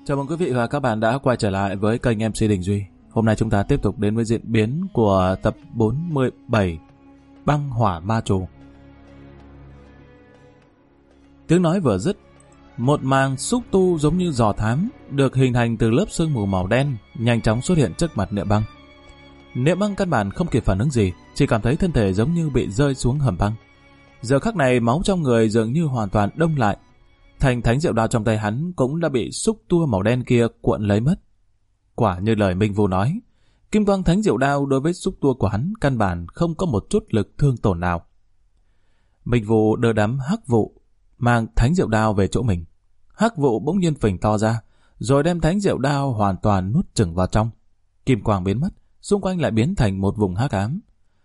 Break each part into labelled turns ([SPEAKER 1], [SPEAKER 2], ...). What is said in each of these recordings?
[SPEAKER 1] Chào mừng quý vị và các bạn đã quay trở lại với kênh MC Đình Duy. Hôm nay chúng ta tiếp tục đến với diễn biến của tập 47 Băng Hỏa Ma Trù. Tiếng nói vừa dứt, một màn xúc tu giống như giò thám được hình thành từ lớp sương mù màu đen nhanh chóng xuất hiện trước mặt Niệm Băng. Niệm Băng căn bản không kịp phản ứng gì, chỉ cảm thấy thân thể giống như bị rơi xuống hầm băng. Giờ khắc này máu trong người dường như hoàn toàn đông lại. Thanh thánh diệu đao trong tay hắn cũng đã bị xúc tua màu đen kia cuộn lấy mất. Quả như lời Minh Vu nói, kim quang thánh diệu đao đối với xúc tua của hắn căn bản không có một chút lực thương tổn nào. Minh Vu đưa đám hắc vụ mang thánh diệu đao về chỗ mình. Hắc vụ bỗng nhiên phình to ra, rồi đem thánh diệu đao hoàn toàn nuốt chửng vào trong. Kim quang biến mất, xung quanh lại biến thành một vùng hắc ám.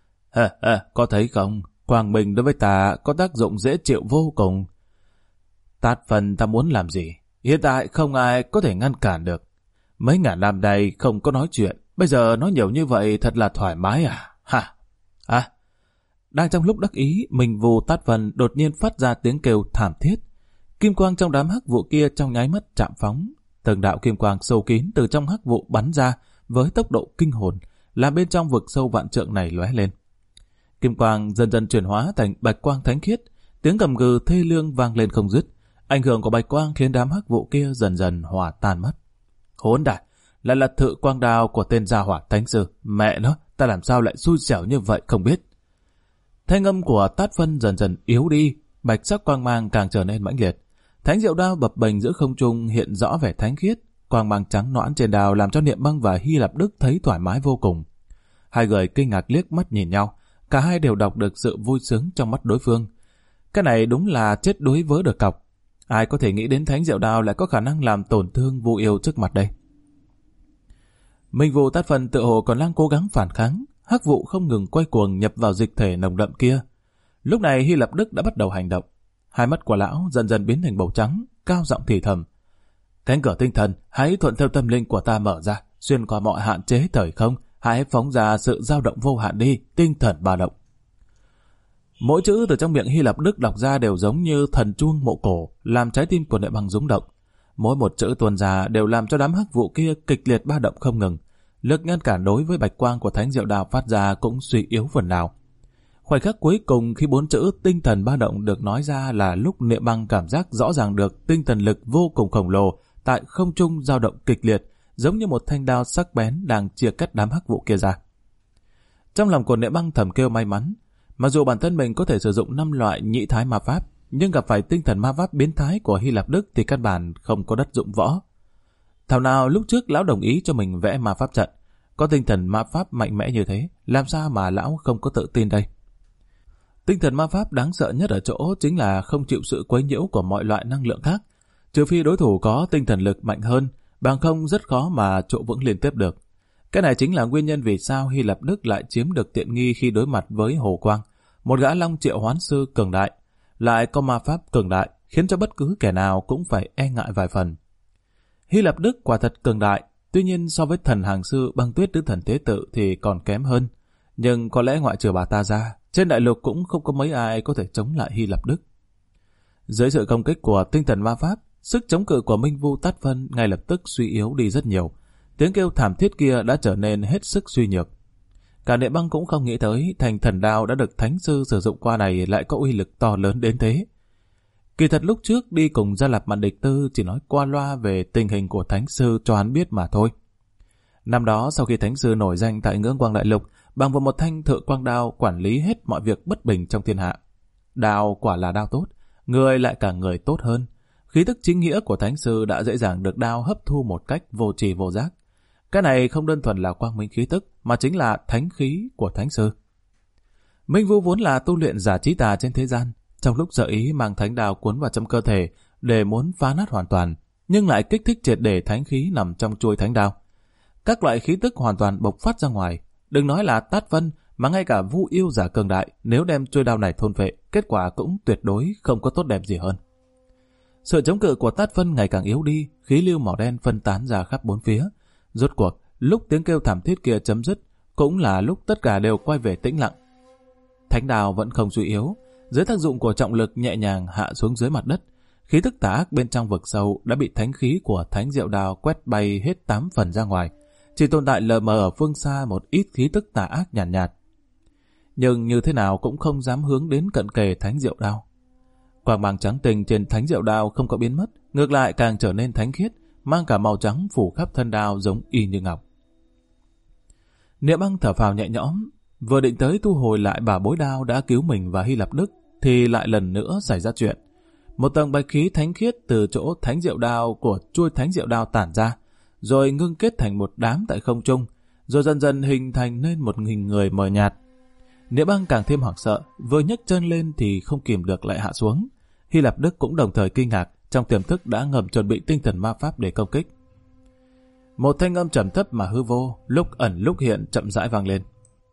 [SPEAKER 1] Có thấy không? Quang minh đối với ta có tác dụng dễ chịu vô cùng. Tát phần ta muốn làm gì, hiện tại không ai có thể ngăn cản được. Mấy ngàn năm nay không có nói chuyện, bây giờ nói nhiều như vậy thật là thoải mái à? Đang trong lúc đắc ý, Minh Vu Tát Phần đột nhiên phát ra tiếng kêu thảm thiết. Kim quang trong đám hắc vụ kia trong nháy mắt chạm phóng. Từng đạo kim quang sâu kín từ trong hắc vụ bắn ra với tốc độ kinh hồn, làm bên trong vực sâu vạn trượng này lóe lên. Kim quang dần dần chuyển hóa thành bạch quang thánh khiết, tiếng gầm gừ thê lương vang lên không dứt. Ảnh hưởng của bạch quang khiến đám hắc vụ kia dần dần hòa tan mất. Hỗn đản, lại là thự quang đao của tên gia hỏa thánh sư. Mẹ nó, ta làm sao lại xui xẻo như vậy không biết. Thanh âm của Tát Phân dần dần yếu đi, bạch sắc quang mang càng trở nên mãnh liệt. Thánh diệu đao bập bềnh giữa không trung hiện rõ vẻ thánh khiết, quang mang trắng nõn trên đao làm cho Niệm Băng và Hy Lạp Đức thấy thoải mái vô cùng. Hai người kinh ngạc liếc mắt nhìn nhau, cả hai đều đọc được sự vui sướng trong mắt đối phương. Cái này đúng là chết đuối vớ được cọc. Ai có thể nghĩ đến thánh diệu đao lại có khả năng làm tổn thương Vu Yêu trước mặt đây. Minh Vu Tát Phân tự hồ còn đang cố gắng phản kháng, hắc vụ không ngừng quay cuồng nhập vào dịch thể nồng đậm kia. Lúc này Hy Lạp Đức đã bắt đầu hành động. Hai mắt của lão dần dần biến thành màu trắng, cao giọng thì thầm: cánh cửa tinh thần hãy thuận theo tâm linh của ta mở ra, xuyên qua mọi hạn chế thời không, hãy phóng ra sự dao động vô hạn đi, tinh thần ba động. Mỗi chữ từ trong miệng Hy Lạp Đức đọc ra đều giống như thần chuông mộ cổ, làm trái tim của Niệm Băng rung động. Mỗi một chữ tuôn ra đều làm cho đám hắc vụ kia kịch liệt ba động không ngừng. Lực ngăn cản đối với bạch quang của thánh diệu đao phát ra cũng suy yếu phần nào. Khoảnh khắc cuối cùng khi bốn chữ tinh thần ba động được nói ra là lúc Niệm Băng cảm giác rõ ràng được tinh thần lực vô cùng khổng lồ tại không trung dao động kịch liệt, giống như một thanh đao sắc bén đang chia cắt đám hắc vụ kia ra. Trong lòng của Niệm Băng thầm kêu may mắn. Mặc dù bản thân mình có thể sử dụng 5 loại nhị thái ma pháp, nhưng gặp phải tinh thần ma pháp biến thái của Hy Lạp Đức thì căn bản không có đất dụng võ. Thảo nào lúc trước lão đồng ý cho mình vẽ ma pháp trận, có tinh thần ma pháp mạnh mẽ như thế, làm sao mà lão không có tự tin đây? Tinh thần ma pháp đáng sợ nhất ở chỗ chính là không chịu sự quấy nhiễu của mọi loại năng lượng khác, trừ phi đối thủ có tinh thần lực mạnh hơn, bằng không rất khó mà trụ vững liên tiếp được. Cái này chính là nguyên nhân vì sao Hy Lạp Đức lại chiếm được tiện nghi khi đối mặt với Hồ Quang, một gã long triệu hoán sư cường đại, lại có ma pháp cường đại, khiến cho bất cứ kẻ nào cũng phải e ngại vài phần. Hy Lạp Đức quả thật cường đại, tuy nhiên so với thần hàng sư Băng Tuyết Tứ Thần Tế Tự thì còn kém hơn, nhưng có lẽ ngoại trừ bà ta ra, trên đại lục cũng không có mấy ai có thể chống lại Hy Lạp Đức. Dưới sự công kích của tinh thần ma pháp, sức chống cự của Minh Vu Tát Phân ngay lập tức suy yếu đi rất nhiều. Tiếng kêu thảm thiết kia đã trở nên hết sức suy nhược. Cả Niệm Băng cũng không nghĩ tới thành thần đao đã được thánh sư sử dụng qua này lại có uy lực to lớn đến thế. Kỳ thật lúc trước đi cùng Gia Lạp Mạn Địch Tư chỉ nói qua loa về tình hình của thánh sư cho hắn biết mà thôi. Năm đó sau khi thánh sư nổi danh tại Ngưỡng Quang Đại Lục, bằng vào một thanh thự quang đao quản lý hết mọi việc bất bình trong thiên hạ. Đao quả là đao tốt, người lại cả người tốt hơn. Khí tức chính nghĩa của thánh sư đã dễ dàng được đao hấp thu một cách vô trì vô giác. Cái này không đơn thuần là quang minh khí tức, mà chính là thánh khí của thánh sư. Minh Vu vốn là tu luyện giả trí tà trên thế gian, trong lúc sợ ý mang thánh đao cuốn vào trong cơ thể để muốn phá nát hoàn toàn, nhưng lại kích thích triệt để thánh khí nằm trong chuôi thánh đao. Các loại khí tức hoàn toàn bộc phát ra ngoài, đừng nói là Tát Vân, mà ngay cả Vu Yêu giả cường đại nếu đem chuôi đao này thôn phệ, kết quả cũng tuyệt đối không có tốt đẹp gì hơn. Sự chống cự của Tát Vân ngày càng yếu đi, khí lưu màu đen phân tán ra khắp bốn phía. Rốt cuộc, lúc tiếng kêu thảm thiết kia chấm dứt, cũng là lúc tất cả đều quay về tĩnh lặng. Thánh đao vẫn không suy yếu, dưới tác dụng của trọng lực nhẹ nhàng hạ xuống dưới mặt đất. khí tức tà ác bên trong vực sâu đã bị thánh khí của thánh diệu đao quét bay hết 8 phần ra ngoài. Chỉ tồn tại lờ mờ ở phương xa một ít khí tức tà ác nhàn nhạt. Nhưng như thế nào cũng không dám hướng đến cận kề thánh diệu đao. Quang mang trắng tinh trên thánh diệu đao không có biến mất, ngược lại càng trở nên thánh khiết, mang cả màu trắng phủ khắp thân đao giống y như ngọc. Niệm Băng thở phào nhẹ nhõm, vừa định tới thu hồi lại bảo bối đao đã cứu mình và Hy Lạp Đức, thì lại lần nữa xảy ra chuyện. Một tầng bạch khí thánh khiết từ chỗ thánh diệu đao của chuôi thánh diệu đao tản ra, rồi ngưng kết thành một đám tại không trung, rồi dần dần hình thành nên một hình người mờ nhạt. Niệm Băng càng thêm hoảng sợ, vừa nhấc chân lên thì không kìm được lại hạ xuống. Hy Lạp Đức cũng đồng thời kinh ngạc, trong tiềm thức đã ngầm chuẩn bị tinh thần ma pháp để công kích. Một thanh âm trầm thấp mà hư vô, lúc ẩn lúc hiện chậm rãi vang lên.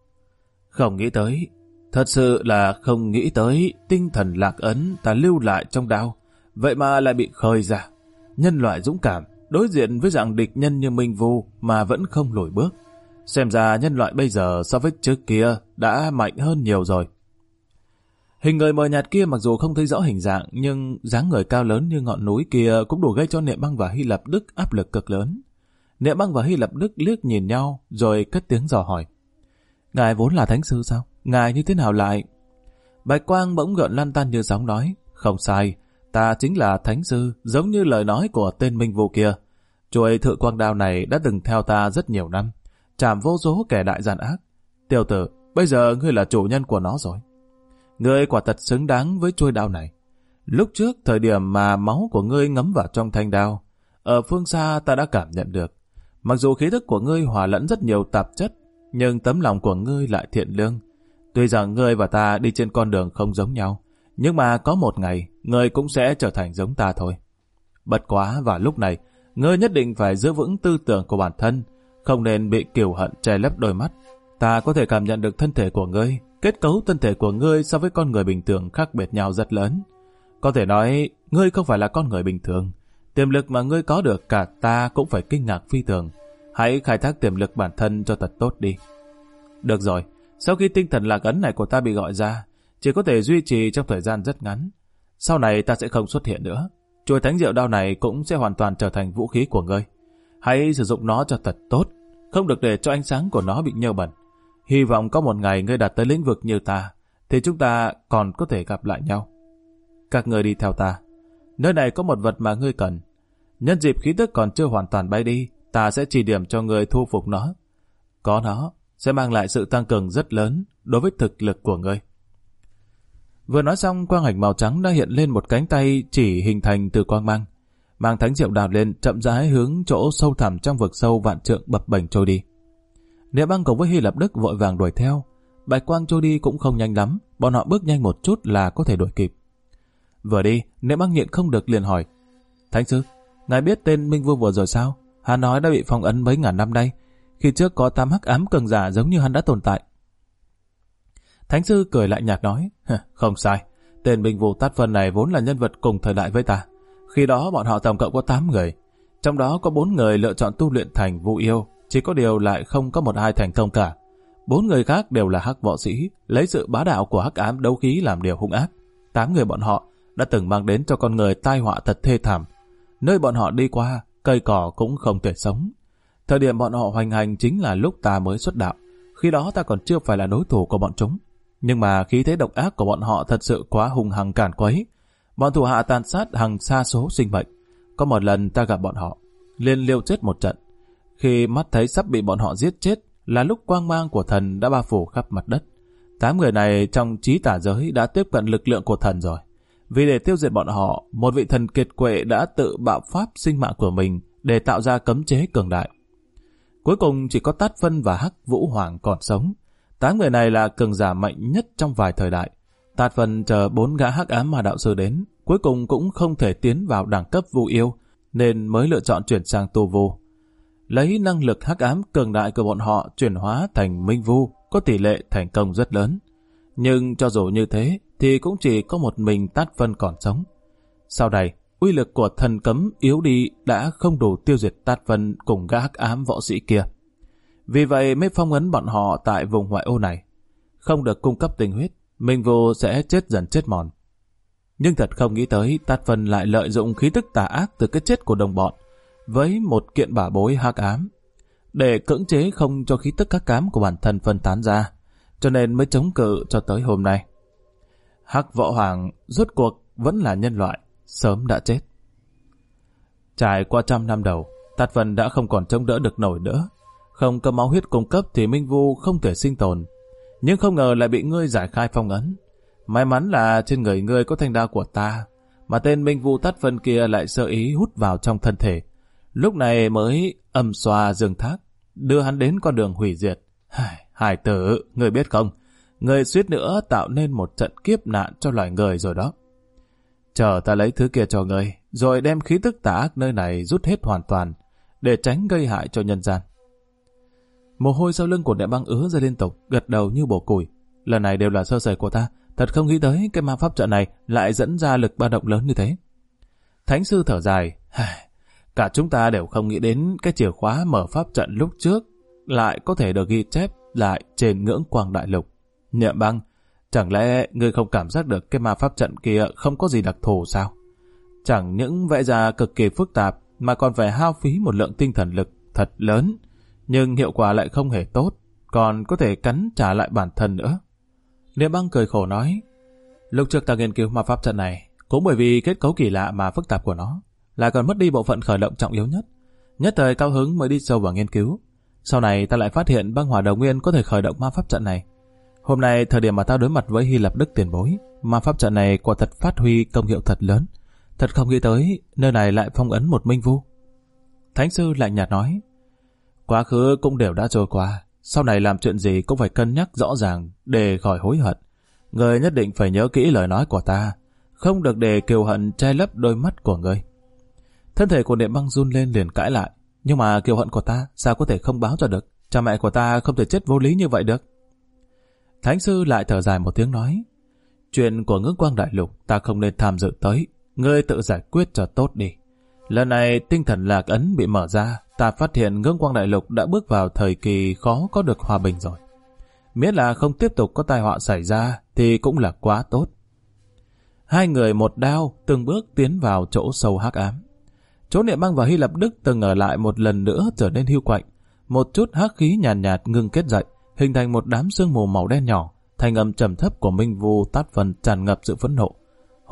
[SPEAKER 1] Không nghĩ tới, thật sự là không nghĩ tới tinh thần lạc ấn ta lưu lại trong đao, vậy mà lại bị khơi ra. Nhân loại dũng cảm, đối diện với dạng địch nhân như Minh Vu mà vẫn không lùi bước. Xem ra nhân loại bây giờ so với trước kia đã mạnh hơn nhiều rồi. Hình người mờ nhạt kia mặc dù không thấy rõ hình dạng, nhưng dáng người cao lớn như ngọn núi kia cũng đủ gây cho Niệm Băng và Hy Lạp Đức áp lực cực lớn. Niệm Băng và Hy Lạp Đức liếc nhìn nhau rồi cất tiếng dò hỏi. Ngài vốn là thánh sư sao? Ngài như thế nào lại? Bạch quang bỗng gợn lăn tăn như sóng nói. Không sai, ta chính là thánh sư, giống như lời nói của tên Minh Vô kia. Chuôi Thự Quang Đao này đã từng theo ta rất nhiều năm, chạm vô số kẻ đại gian ác. Tiểu tử, bây giờ ngươi là chủ nhân của nó rồi. Ngươi quả thật xứng đáng với chuôi đao này. Lúc trước, thời điểm mà máu của ngươi ngấm vào trong thanh đao, ở phương xa ta đã cảm nhận được. Mặc dù khí thức của ngươi hòa lẫn rất nhiều tạp chất, nhưng tấm lòng của ngươi lại thiện lương. Tuy rằng ngươi và ta đi trên con đường không giống nhau, nhưng mà có một ngày, ngươi cũng sẽ trở thành giống ta thôi. Bất quá vào lúc này, ngươi nhất định phải giữ vững tư tưởng của bản thân, không nên bị kiêu hận che lấp đôi mắt. Ta có thể cảm nhận được thân thể của ngươi, kết cấu thân thể của ngươi so với con người bình thường khác biệt nhau rất lớn. Có thể nói, ngươi không phải là con người bình thường. Tiềm lực mà ngươi có được cả ta cũng phải kinh ngạc phi thường. Hãy khai thác tiềm lực bản thân cho thật tốt đi. Được rồi, sau khi tinh thần lạc ấn này của ta bị gọi ra, chỉ có thể duy trì trong thời gian rất ngắn. Sau này ta sẽ không xuất hiện nữa. Chuôi thánh diệu đao này cũng sẽ hoàn toàn trở thành vũ khí của ngươi. Hãy sử dụng nó cho thật tốt, không được để cho ánh sáng của nó bị nhơ bẩn. Hy vọng có một ngày ngươi đạt tới lĩnh vực như ta, thì chúng ta còn có thể gặp lại nhau. Các ngươi đi theo ta. Nơi này có một vật mà ngươi cần. Nhân dịp khí tức còn chưa hoàn toàn bay đi, ta sẽ chỉ điểm cho ngươi thu phục nó. Có nó sẽ mang lại sự tăng cường rất lớn đối với thực lực của ngươi. Vừa nói xong, quang ảnh màu trắng đã hiện lên một cánh tay chỉ hình thành từ quang mang. Mang thánh diệu đao lên, chậm rãi hướng chỗ sâu thẳm trong vực sâu vạn trượng bập bềnh trôi đi. Niệm Băng cùng với Hy Lạp Đức vội vàng đuổi theo. Bạch quang trôi đi cũng không nhanh lắm, bọn họ bước nhanh một chút là có thể đuổi kịp. Vừa đi, Niệm Băng nhịn không được liền hỏi. Thánh sư, ngài biết tên Minh Vương vừa rồi sao? Hắn nói đã bị phong ấn mấy ngàn năm nay. Khi trước có 8 hắc ám cường giả giống như hắn đã tồn tại. Thánh sư cười lại nhạt nói. Không sai, tên Minh Vương Tát Phân này vốn là nhân vật cùng thời đại với ta. Khi đó bọn họ tổng cộng có 8 người. Trong đó có 4 người lựa chọn tu luyện thành Vu Yêu, chỉ có điều lại không có một ai thành công cả. 4 người khác đều là hắc võ sĩ, lấy sự bá đạo của hắc ám đấu khí làm điều hung ác. 8 người bọn họ đã từng mang đến cho con người tai họa thật thê thảm. Nơi bọn họ đi qua, cây cỏ cũng không thể sống. Thời điểm bọn họ hoành hành chính là lúc ta mới xuất đạo. Khi đó ta còn chưa phải là đối thủ của bọn chúng. Nhưng mà khí thế độc ác của bọn họ thật sự quá hung hăng càn quấy. Bọn thủ hạ tàn sát hàng xa số sinh mệnh. Có một lần ta gặp bọn họ, liền liều chết một trận. Khi mắt thấy sắp bị bọn họ giết chết, là lúc quang mang của thần đã bao phủ khắp mặt đất. 8 người này trong trí tả giới đã tiếp cận lực lượng của thần rồi. Vì để tiêu diệt bọn họ, một vị thần kiệt quệ đã tự bạo pháp sinh mạng của mình để tạo ra cấm chế cường đại. Cuối cùng chỉ có Tát Phân và Hắc Vũ Hoàng còn sống. 8 người này là cường giả mạnh nhất trong vài thời đại. Tát Phân chờ 4 gã hắc ám mà đạo sư đến, cuối cùng cũng không thể tiến vào đẳng cấp Vu Yêu, nên mới lựa chọn chuyển sang tu Vu. Lấy năng lực hắc ám cường đại của bọn họ chuyển hóa thành Minh Vu có tỷ lệ thành công rất lớn. Nhưng cho dù như thế thì cũng chỉ có một mình Tát Phân còn sống. Sau này, uy lực của thần cấm yếu đi đã không đủ tiêu diệt Tát Phân cùng gã hắc ám võ sĩ kia. Vì vậy mới phong ấn bọn họ tại vùng ngoại ô này. Không được cung cấp tinh huyết, Minh Vu sẽ chết dần chết mòn. Nhưng thật không nghĩ tới Tát Phân lại lợi dụng khí tức tà ác từ cái chết của đồng bọn với một kiện bảo bối hắc ám để cưỡng chế không cho khí tức hắc ám của bản thân phân tán ra, cho nên mới chống cự cho tới hôm nay. Hắc Võ Hoàng rốt cuộc vẫn là nhân loại, sớm đã chết. Trải qua 100 năm đầu, Tát Phân đã không còn chống đỡ được nổi nữa. Không có máu huyết cung cấp thì Minh Vu không thể sinh tồn. Nhưng không ngờ lại bị ngươi giải khai phong ấn. May mắn là trên người ngươi có thanh đao của ta, mà tên Minh Vu Tát Phân kia lại sơ ý hút vào trong thân thể. Lúc này mới âm xoa dương thác, đưa hắn đến con đường hủy diệt. Hải tử, ngươi biết không, ngươi suýt nữa tạo nên một trận kiếp nạn cho loài người rồi đó. Chờ ta lấy thứ kia cho ngươi, rồi đem khí tức tà ác nơi này rút hết hoàn toàn, để tránh gây hại cho nhân gian. Mồ hôi sau lưng của Đại Băng ứa ra liên tục, gật đầu như bổ củi. Lần này đều là sơ sẩy của ta, thật không nghĩ tới cái ma pháp trận này lại dẫn ra lực ba động lớn như thế. Thánh sư thở dài, cả chúng ta đều không nghĩ đến cái chìa khóa mở pháp trận lúc trước lại có thể được ghi chép lại trên ngưỡng quang đại lục. Niệm Băng, chẳng lẽ ngươi không cảm giác được cái ma pháp trận kia không có gì đặc thù sao? Chẳng những vẽ ra cực kỳ phức tạp mà còn phải hao phí một lượng tinh thần lực thật lớn, nhưng hiệu quả lại không hề tốt, còn có thể cắn trả lại bản thân nữa. Niệm Băng cười khổ nói, lúc trước ta nghiên cứu ma pháp trận này, cũng bởi vì kết cấu kỳ lạ mà phức tạp của nó, lại còn mất đi bộ phận khởi động trọng yếu nhất. Nhất thời cao hứng mới đi sâu vào nghiên cứu. Sau này ta lại phát hiện băng hỏa đồng nguyên có thể khởi động ma pháp trận này. Hôm nay thời điểm mà ta đối mặt với Hy Lạp Đức tiền bối, ma pháp trận này quả thật phát huy công hiệu thật lớn. Thật không nghĩ tới nơi này lại phong ấn một Minh Vu. Thánh sư lạnh nhạt nói, quá khứ cũng đều đã trôi qua, sau này làm chuyện gì cũng phải cân nhắc rõ ràng để khỏi hối hận. Người nhất định phải nhớ kỹ lời nói của ta, không được để kiều hận che lấp đôi mắt của người. Thân thể của Niệm Băng run lên liền cãi lại, nhưng mà kiều hận của ta sao có thể không báo cho được? Cha mẹ của ta không thể chết vô lý như vậy được. Thánh sư lại thở dài một tiếng nói, chuyện của ngưỡng quang đại lục ta không nên tham dự tới, ngươi tự giải quyết cho tốt đi. Lần này tinh thần lạc ấn bị mở ra, ta phát hiện ngưỡng quang đại lục đã bước vào thời kỳ khó có được hòa bình rồi. Miễn là không tiếp tục có tai họa xảy ra thì cũng là quá tốt. Hai người một đao từng bước tiến vào chỗ sâu hắc ám. Chỗ Niệm Băng và Hy Lạp Đức từng ở lại một lần nữa trở nên hiu quạnh. Một chút hắc khí nhàn nhạt ngưng kết dậy, hình thành một đám sương mù màu đen nhỏ. Thanh âm trầm thấp của Minh Vu Tát Phân tràn ngập sự phẫn nộ.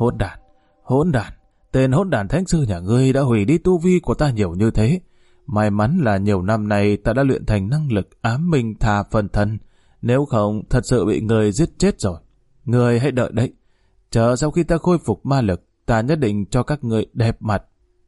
[SPEAKER 1] Hỗn đản, tên hỗn đản thánh sư nhà ngươi đã hủy đi tu vi của ta nhiều như thế. May mắn là nhiều năm nay ta đã luyện thành năng lực ám minh tha phân thân, nếu không thật sự bị người giết chết rồi. Người hãy đợi đấy, chờ sau khi ta khôi phục ma lực, ta nhất định cho các người đẹp mặt.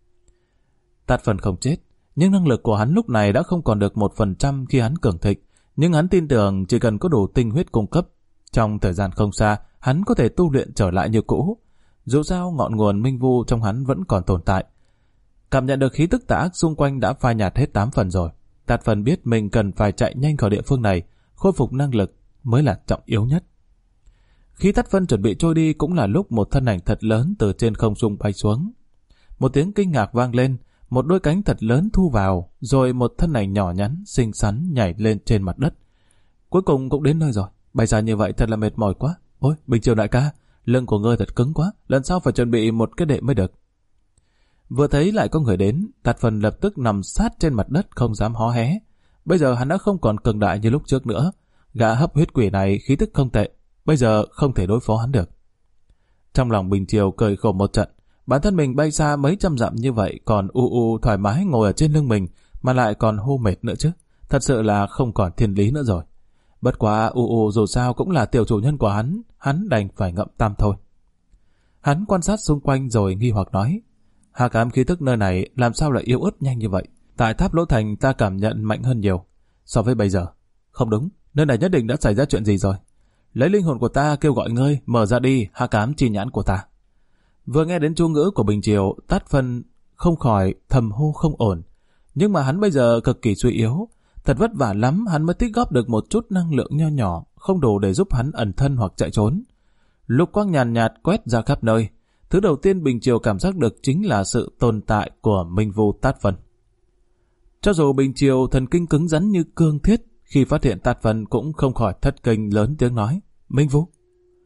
[SPEAKER 1] Tát Phân không chết, nhưng năng lực của hắn lúc này đã không còn được 1% khi hắn cường thịnh, nhưng hắn tin tưởng chỉ cần có đủ tinh huyết cung cấp, trong thời gian không xa, hắn có thể tu luyện trở lại như cũ. Dù sao ngọn nguồn Minh Vu trong hắn vẫn còn tồn tại. Cảm nhận được khí tức tà ác xung quanh đã phai nhạt hết 8 phần rồi. Tát Phân biết mình cần phải chạy nhanh khỏi địa phương này, khôi phục năng lực mới là trọng yếu nhất. Khi Tát Phân chuẩn bị trôi đi cũng là lúc một thân ảnh thật lớn từ trên không trung bay xuống. Một tiếng kinh ngạc vang lên, một đôi cánh thật lớn thu vào, rồi một thân ảnh nhỏ nhắn, xinh xắn nhảy lên trên mặt đất. Cuối cùng cũng đến nơi rồi, bay xa như vậy thật là mệt mỏi quá. Ôi, Bình Triều đại ca, lưng của ngươi thật cứng quá, lần sau phải chuẩn bị một cái đệm mới được. Vừa thấy lại có người đến, Tát Phân lập tức nằm sát trên mặt đất không dám hó hé. Bây giờ hắn đã không còn cường đại như lúc trước nữa. Gã hấp huyết quỷ này khí tức không tệ, bây giờ không thể đối phó hắn được. Trong lòng Bình Triều cười khổ một trận, bản thân mình bay xa mấy trăm dặm như vậy còn thoải mái ngồi ở trên lưng mình mà lại còn hô mệt nữa chứ. Thật sự là không còn thiên lý nữa rồi. Bất quá dù sao cũng là tiểu chủ nhân của hắn đành phải ngậm tam thôi. Hắn quan sát xung quanh rồi nghi hoặc nói, hắc ám khí tức nơi này làm sao lại yếu ớt nhanh như vậy? Tại tháp Lỗ Thành ta cảm nhận mạnh hơn nhiều so với bây giờ. Không đúng, nơi này nhất định đã xảy ra chuyện gì rồi. Lấy linh hồn của ta kêu gọi ngươi, mở ra đi hắc ám chi nhãn của ta. Vừa nghe đến chú ngữ của Bình Triều, Tát Phân không khỏi thầm hô không ổn. Nhưng mà hắn bây giờ cực kỳ suy yếu, thật vất vả lắm hắn mới tích góp được một chút năng lượng nho nhỏ, không đủ để giúp hắn ẩn thân hoặc chạy trốn. Lục quang nhàn nhạt quét ra khắp nơi. Thứ đầu tiên Bình Triều cảm giác được chính là sự tồn tại của Minh Vu Tát Phân. Cho dù Bình Triều thần kinh cứng rắn như cương thiết, khi phát hiện Tát Phân cũng không khỏi thất kinh lớn tiếng nói, Minh Vu.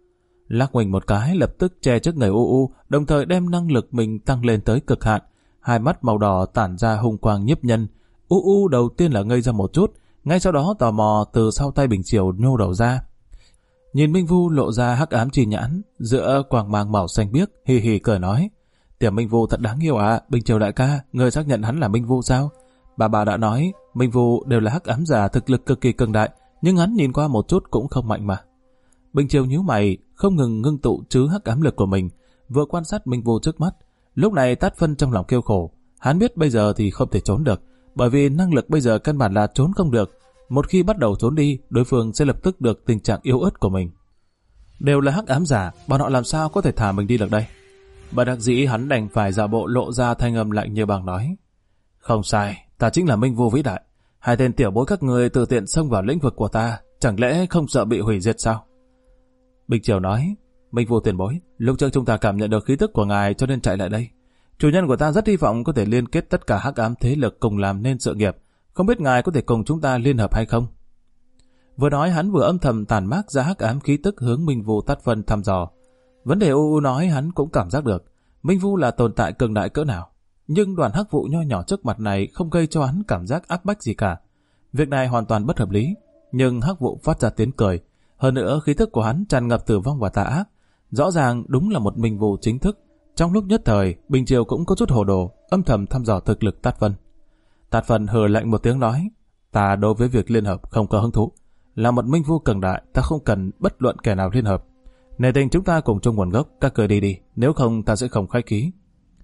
[SPEAKER 1] Lắc mình một cái lập tức che trước người U, đồng thời đem năng lực mình tăng lên tới cực hạn. Hai mắt màu đỏ tản ra hung quang nhiếp nhân. U đầu tiên là ngây ra một chút, ngay sau đó tò mò từ sau tay Bình Triều nhô đầu ra. Nhìn Minh Vu lộ ra hắc ám chi nhãn, giữa quang mang màu xanh biếc, hì hì cười nói: Tiểu Minh Vu thật đáng yêu à, Bình Triều đại ca, người xác nhận hắn là Minh Vu sao? Bà đã nói, Minh Vu đều là hắc ám giả thực lực cực kỳ cường đại, nhưng hắn nhìn qua một chút cũng không mạnh mà. Bình Triều nhíu mày, không ngừng ngưng tụ trứ hắc ám lực của mình, vừa quan sát Minh Vu trước mắt. Lúc này Tát Phân trong lòng kêu khổ, hắn biết bây giờ thì không thể trốn được, bởi vì năng lực bây giờ căn bản là trốn không được. Một khi bắt đầu trốn đi, đối phương sẽ lập tức được tình trạng yếu ớt của mình. Đều là hắc ám giả, bọn họ làm sao có thể thả mình đi được đây? Bất đắc dĩ hắn đành phải giả bộ lộ ra thanh âm lạnh như băng nói: Không sai, ta chính là Minh Vu vĩ đại. Hai tên tiểu bối các người tự tiện xông vào lĩnh vực của ta, chẳng lẽ không sợ bị hủy diệt sao? Bình Triều nói: Minh Vu tiền bối, lúc trước chúng ta cảm nhận được khí tức của ngài cho nên chạy lại đây. Chủ nhân của ta rất hy vọng có thể liên kết tất cả hắc ám thế lực cùng làm nên sự nghiệp. Không biết ngài có thể cùng chúng ta liên hợp hay không? Vừa nói hắn vừa âm thầm tản mát ra hắc ám khí tức hướng Minh Vu Tát Phân thăm dò. Vấn đề U nói hắn cũng cảm giác được Minh Vu là tồn tại cường đại cỡ nào, nhưng đoàn hắc vụ nho nhỏ trước mặt này không gây cho hắn cảm giác áp bách gì cả. Việc này hoàn toàn bất hợp lý, nhưng hắc vụ phát ra tiếng cười. Hơn nữa khí tức của hắn tràn ngập tử vong và tà ác, rõ ràng đúng là một Minh Vu chính thức. Trong lúc nhất thời, Bình Triều cũng có chút hồ đồ, âm thầm thăm dò thực lực Tát Phân. Tát Phân hừ lạnh một tiếng nói: Ta đối với việc liên hợp không có hứng thú. Là một Minh Vu cường đại, ta không cần bất luận kẻ nào liên hợp. Nể tình chúng ta cùng chung nguồn gốc, các cười đi, nếu không ta sẽ không khách khí.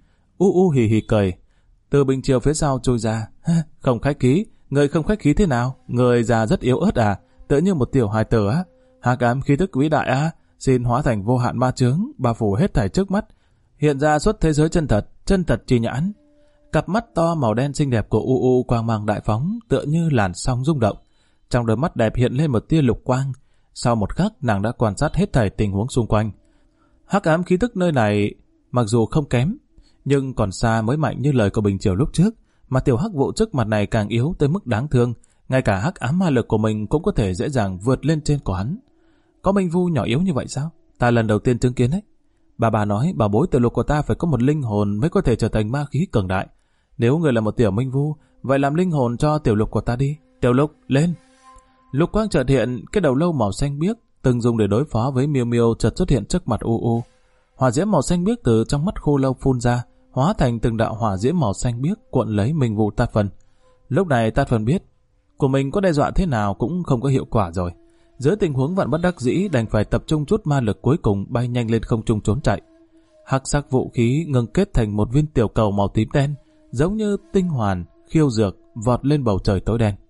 [SPEAKER 1] Hì hì cười. Từ Bình Triều phía sau chui ra: Không khách khí, người không khách khí thế nào? Người già rất yếu ớt à? Tựa như một tiểu hài tử á? Hắc ám khí tức vĩ đại á? Xin hóa thành vô hạn ma chướng, bao phủ hết thảy trước mắt, hiện ra xuất thế giới chân thật chi nhãn. Cặp mắt to màu đen xinh đẹp của quang mang đại phóng, tựa như làn sóng rung động. Trong đôi mắt đẹp hiện lên một tia lục quang. Sau một khắc, nàng đã quan sát hết thảy tình huống xung quanh. Hắc ám khí tức nơi này mặc dù không kém, nhưng còn xa mới mạnh như lời của Bình Triều lúc trước, mà tiểu hắc vụ trước mặt này càng yếu tới mức đáng thương, ngay cả hắc ám ma lực của mình cũng có thể dễ dàng vượt lên trên của hắn. Có Minh Vu nhỏ yếu như vậy sao? Ta lần đầu tiên chứng kiến đấy. Bà nói bảo bối tiểu lục của ta phải có một linh hồn mới có thể trở thành ma khí cường đại. Nếu người là một tiểu Minh Vu, vậy làm linh hồn cho tiểu lục của ta đi. Tiểu lục, lên! Lục quang chợt hiện, cái đầu lâu màu xanh biếc từng dùng để đối phó với Miêu Miêu chợt xuất hiện trước mặt Hỏa diễm màu xanh biếc từ trong mắt khô lâu phun ra, hóa thành từng đạo hỏa diễm màu xanh biếc cuộn lấy Minh Vu Tát Phân. Lúc này Tát Phân biết của mình có đe dọa thế nào cũng không có hiệu quả rồi. Dưới tình huống vạn bất đắc dĩ đành phải tập trung chút ma lực cuối cùng bay nhanh lên không trung trốn chạy. Hắc sắc vũ khí ngưng kết thành một viên tiểu cầu màu tím đen, giống như tinh hoàn, khiêu dược, vọt lên bầu trời tối đen.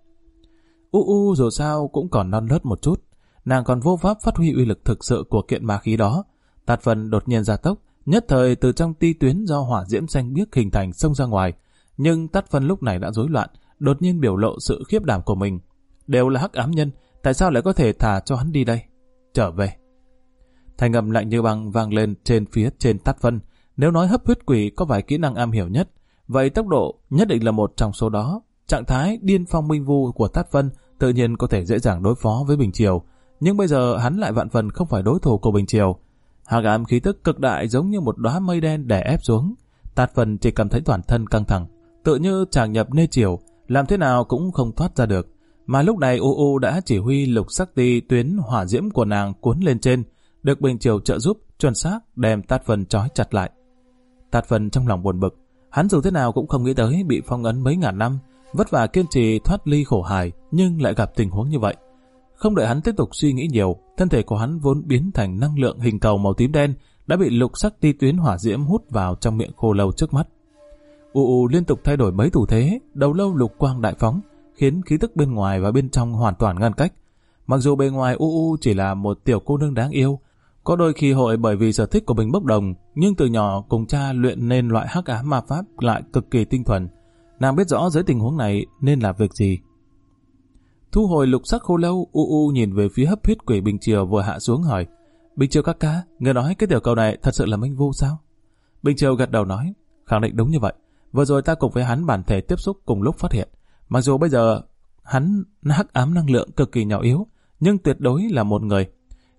[SPEAKER 1] Dù sao cũng còn non nớt một chút, nàng còn vô pháp phát huy uy lực thực sự của kiện ma khí đó. Tát Phân đột nhiên gia tốc, nhất thời từ trong ti tuyến do hỏa diễm xanh biếc hình thành xông ra ngoài. Nhưng Tát Phân lúc này đã rối loạn, đột nhiên biểu lộ sự khiếp đảm của mình. Đều là hắc ám nhân, tại sao lại có thể thả cho hắn đi đây? Trở về. Thanh âm lạnh như băng vang lên phía trên Tát Phân. Nếu nói hấp huyết quỷ có vài kỹ năng am hiểu nhất, vậy tốc độ nhất định là một trong số đó. Trạng thái điên phong Minh Vu của Tát Phân tự nhiên có thể dễ dàng đối phó với Bình Triều, nhưng bây giờ hắn lại vạn phần không phải đối thủ của Bình Triều. Hắc ám khí tức cực đại giống như một đóa mây đen đè ép xuống. Tát Phân chỉ cảm thấy toàn thân căng thẳng, tự như tràng nhập nê triều, làm thế nào cũng không thoát ra được. Mà lúc này đã chỉ huy lục sắc ti tuyến hỏa diễm của nàng cuốn lên trên, được Bình Triều trợ giúp chuẩn xác đem Tát Phân trói chặt lại. Tát Phân trong lòng buồn bực, hắn dù thế nào cũng không nghĩ tới bị phong ấn mấy ngàn năm, vất vả kiên trì thoát ly khổ hải, nhưng lại gặp tình huống như vậy. Không đợi hắn tiếp tục suy nghĩ nhiều, thân thể của hắn vốn biến thành năng lượng hình cầu màu tím đen đã bị lục sắc ti tuyến hỏa diễm hút vào trong miệng khô lâu trước mắt. Liên tục thay đổi mấy thủ thế, đầu lâu lục quang đại phóng, khiến khí tức bên ngoài và bên trong hoàn toàn ngăn cách. Mặc dù bề ngoài chỉ là một tiểu cô nương đáng yêu, có đôi khi hội bởi vì sở thích của mình bốc đồng, nhưng từ nhỏ cùng cha luyện nên loại hắc ám ma pháp lại cực kỳ tinh thuần. Nàng biết rõ dưới tình huống này nên làm việc gì. Thu hồi lục sắc khô lâu, nhìn về phía hấp huyết quỷ Bình Triều vừa hạ xuống hỏi: Bình Triều các ca, người nói cái tiểu cầu này thật sự là Minh Vu sao? Bình Triều gật đầu nói: khẳng định đúng như vậy. Vừa rồi ta cùng với hắn bản thể tiếp xúc cùng lúc phát hiện. Mặc dù bây giờ hắn hắc ám năng lượng cực kỳ nhỏ yếu, nhưng tuyệt đối là một người.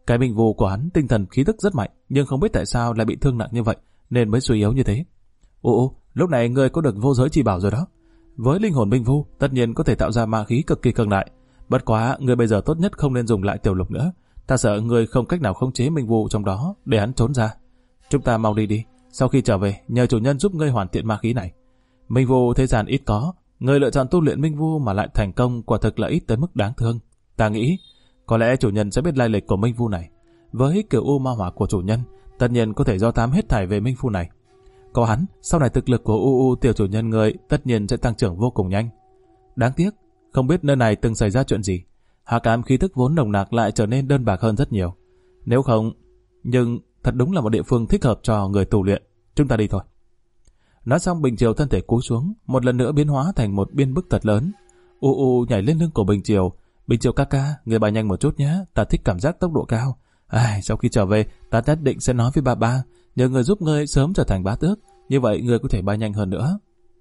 [SPEAKER 1] Cái Minh Vu của hắn tinh thần khí tức rất mạnh, nhưng không biết tại sao lại bị thương nặng như vậy, nên mới suy yếu như thế. Lúc này ngươi có được vô giới chi bảo rồi đó. Với linh hồn Minh Vu, tất nhiên có thể tạo ra ma khí cực kỳ cường đại. Bất quá, ngươi bây giờ tốt nhất không nên dùng lại tiểu lục nữa. Ta sợ ngươi không cách nào khống chế Minh Vu trong đó để hắn trốn ra. Chúng ta mau đi. Sau khi trở về, nhờ chủ nhân giúp ngươi hoàn thiện ma khí này. Minh Vu thế gian ít có, người lựa chọn tu luyện Minh Vu mà lại thành công quả thực là ít tới mức đáng thương. Ta nghĩ, có lẽ chủ nhân sẽ biết lai lịch của Minh Vu này. Với kiểu u ma hỏa của chủ nhân, tất nhiên có thể do thám hết thảy về Minh Vu này. Có hắn, sau này thực lực của u tiểu chủ nhân người tất nhiên sẽ tăng trưởng vô cùng nhanh. Đáng tiếc, không biết nơi này từng xảy ra chuyện gì. Hắc ám khí tức vốn nồng nặc lại trở nên đơn bạc hơn rất nhiều. Nếu không, nhưng thật đúng là một địa phương thích hợp cho người tu luyện. Chúng ta đi thôi. Nói xong Bình Triều thân thể cúi xuống, một lần nữa biến hóa thành một biên bức thật lớn. Nhảy lên lưng của Bình Triều. Bình Triều ca ca, người bay nhanh một chút nhé, ta thích cảm giác tốc độ cao. Sau khi trở về, ta nhất định sẽ nói với ba, nhờ người giúp ngươi sớm trở thành bá tước, như vậy ngươi có thể bay nhanh hơn nữa.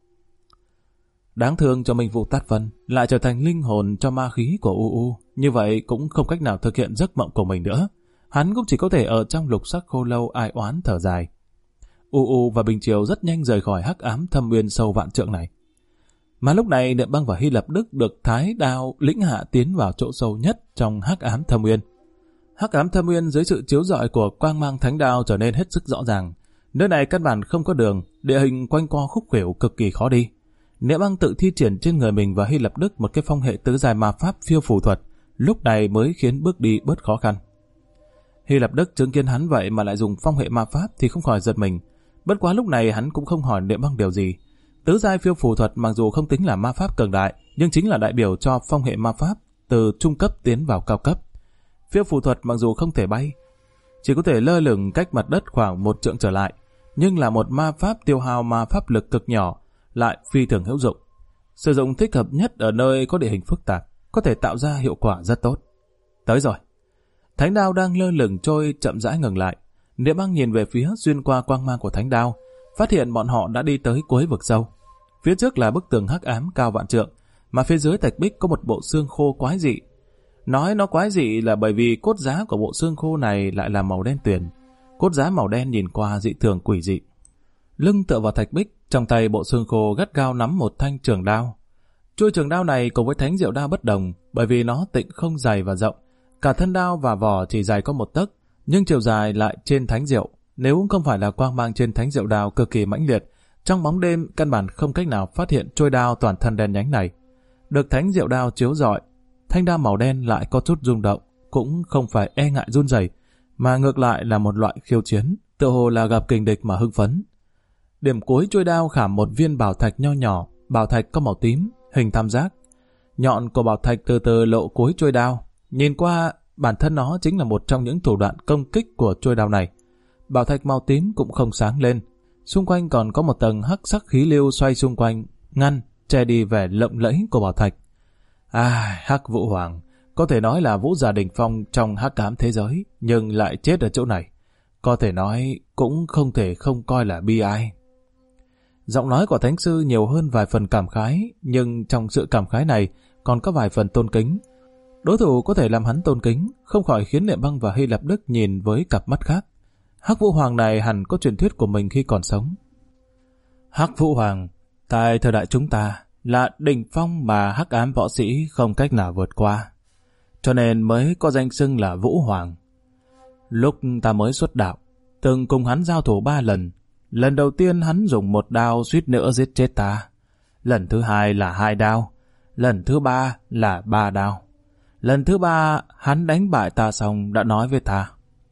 [SPEAKER 1] Đáng thương cho Minh Vu Tát Vân lại trở thành linh hồn cho ma khí của như vậy cũng không cách nào thực hiện giấc mộng của mình nữa. Hắn cũng chỉ có thể ở trong lục sắc khô lâu ai oán thở dài. Và Bình Triều rất nhanh rời khỏi hắc ám thâm uyên sâu vạn trượng này. Mà lúc này Niệm Băng và Hy Lập Đức được Thái Đao lĩnh hạ tiến vào chỗ sâu nhất trong hắc ám thâm uyên. Hắc ám thâm uyên dưới sự chiếu rọi của quang mang thánh đao trở nên hết sức rõ ràng. Nơi này căn bản không có đường, địa hình quanh co khúc khuỷu cực kỳ khó đi. Niệm Băng tự thi triển trên người mình và Hy Lập Đức một cái phong hệ tứ giai ma pháp phiêu phù thuật, lúc này mới khiến bước đi bớt khó khăn. Hy Lập Đức chứng kiến hắn vậy mà lại dùng phong hệ ma pháp thì không khỏi giật mình. Bất quá lúc này hắn cũng không hỏi Niệm Băng điều gì. Tứ giai phiêu phù thuật mặc dù không tính là ma pháp cường đại, nhưng chính là đại biểu cho phong hệ ma pháp từ trung cấp tiến vào cao cấp. Phiêu phù thuật mặc dù không thể bay, chỉ có thể lơ lửng cách mặt đất khoảng 1 trượng trở lại, nhưng là một ma pháp tiêu hao ma pháp lực cực nhỏ, lại phi thường hữu dụng. Sử dụng thích hợp nhất ở nơi có địa hình phức tạp, có thể tạo ra hiệu quả rất tốt. Tới rồi. Thánh đao đang lơ lửng trôi chậm rãi ngừng lại. Niệm Băng nhìn về phía xuyên qua quang mang của thánh đao, phát hiện bọn họ đã đi tới cuối vực sâu. Phía trước là bức tường hắc ám cao vạn trượng, mà phía dưới thạch bích có một bộ xương khô quái dị. Nói nó quái dị là bởi vì cốt giá của bộ xương khô này lại là màu đen tuyền. Cốt giá màu đen nhìn qua dị thường quỷ dị. Lưng tựa vào thạch bích, trong tay bộ xương khô gắt gao nắm một thanh trường đao. Chuôi trường đao này cùng với thánh diệu đao bất đồng, bởi vì nó tịnh không dày và rộng. Cả thân đao và vỏ chỉ dài có 1 tấc, nhưng chiều dài lại trên thánh diệu. Nếu không phải là quang mang trên thánh diệu đao cực kỳ mãnh liệt, trong bóng đêm căn bản không cách nào phát hiện chuôi đao toàn thân đen nhánh này. Được thánh diệu đao chiếu rọi, thanh đao màu đen lại có chút rung động, cũng không phải e ngại run rẩy, mà ngược lại là một loại khiêu chiến, tựa hồ là gặp kình địch mà hưng phấn. Điểm cuối chuôi đao khảm một viên bảo thạch nho nhỏ, bảo thạch có màu tím, hình tam giác. Nhọn của bảo thạch từ từ lộ cuối chuôi đao, nhìn qua bản thân nó chính là một trong những thủ đoạn công kích của chuôi đao này. Bảo thạch màu tím cũng không sáng lên, xung quanh còn có một tầng hắc sắc khí lưu xoay xung quanh, ngăn, che đi vẻ lộng lẫy của bảo thạch. Hắc Vũ Hoàng, có thể nói là vũ giả đỉnh phong trong hắc ám thế giới, nhưng lại chết ở chỗ này. Có thể nói cũng không thể không coi là bi ai. Giọng nói của Thánh Sư nhiều hơn vài phần cảm khái, nhưng trong sự cảm khái này còn có vài phần tôn kính. Đối thủ có thể làm hắn tôn kính, không khỏi khiến Niệm Băng và Hy Lập Đức nhìn với cặp mắt khác. Hắc Vũ Hoàng này hẳn có truyền thuyết của mình khi còn sống. Hắc Vũ Hoàng, tại thời đại chúng ta, là đỉnh phong mà hắc ám võ sĩ không cách nào vượt qua, cho nên mới có danh xưng là Vũ Hoàng. Lúc ta mới xuất đạo, từng cùng hắn giao thủ 3 lần. Lần đầu tiên hắn dùng 1 đao suýt nữa giết chết ta. Lần thứ 2 là 2 đao. Lần thứ 3 là 3 đao. Lần thứ 3 hắn đánh bại ta xong đã nói với ta.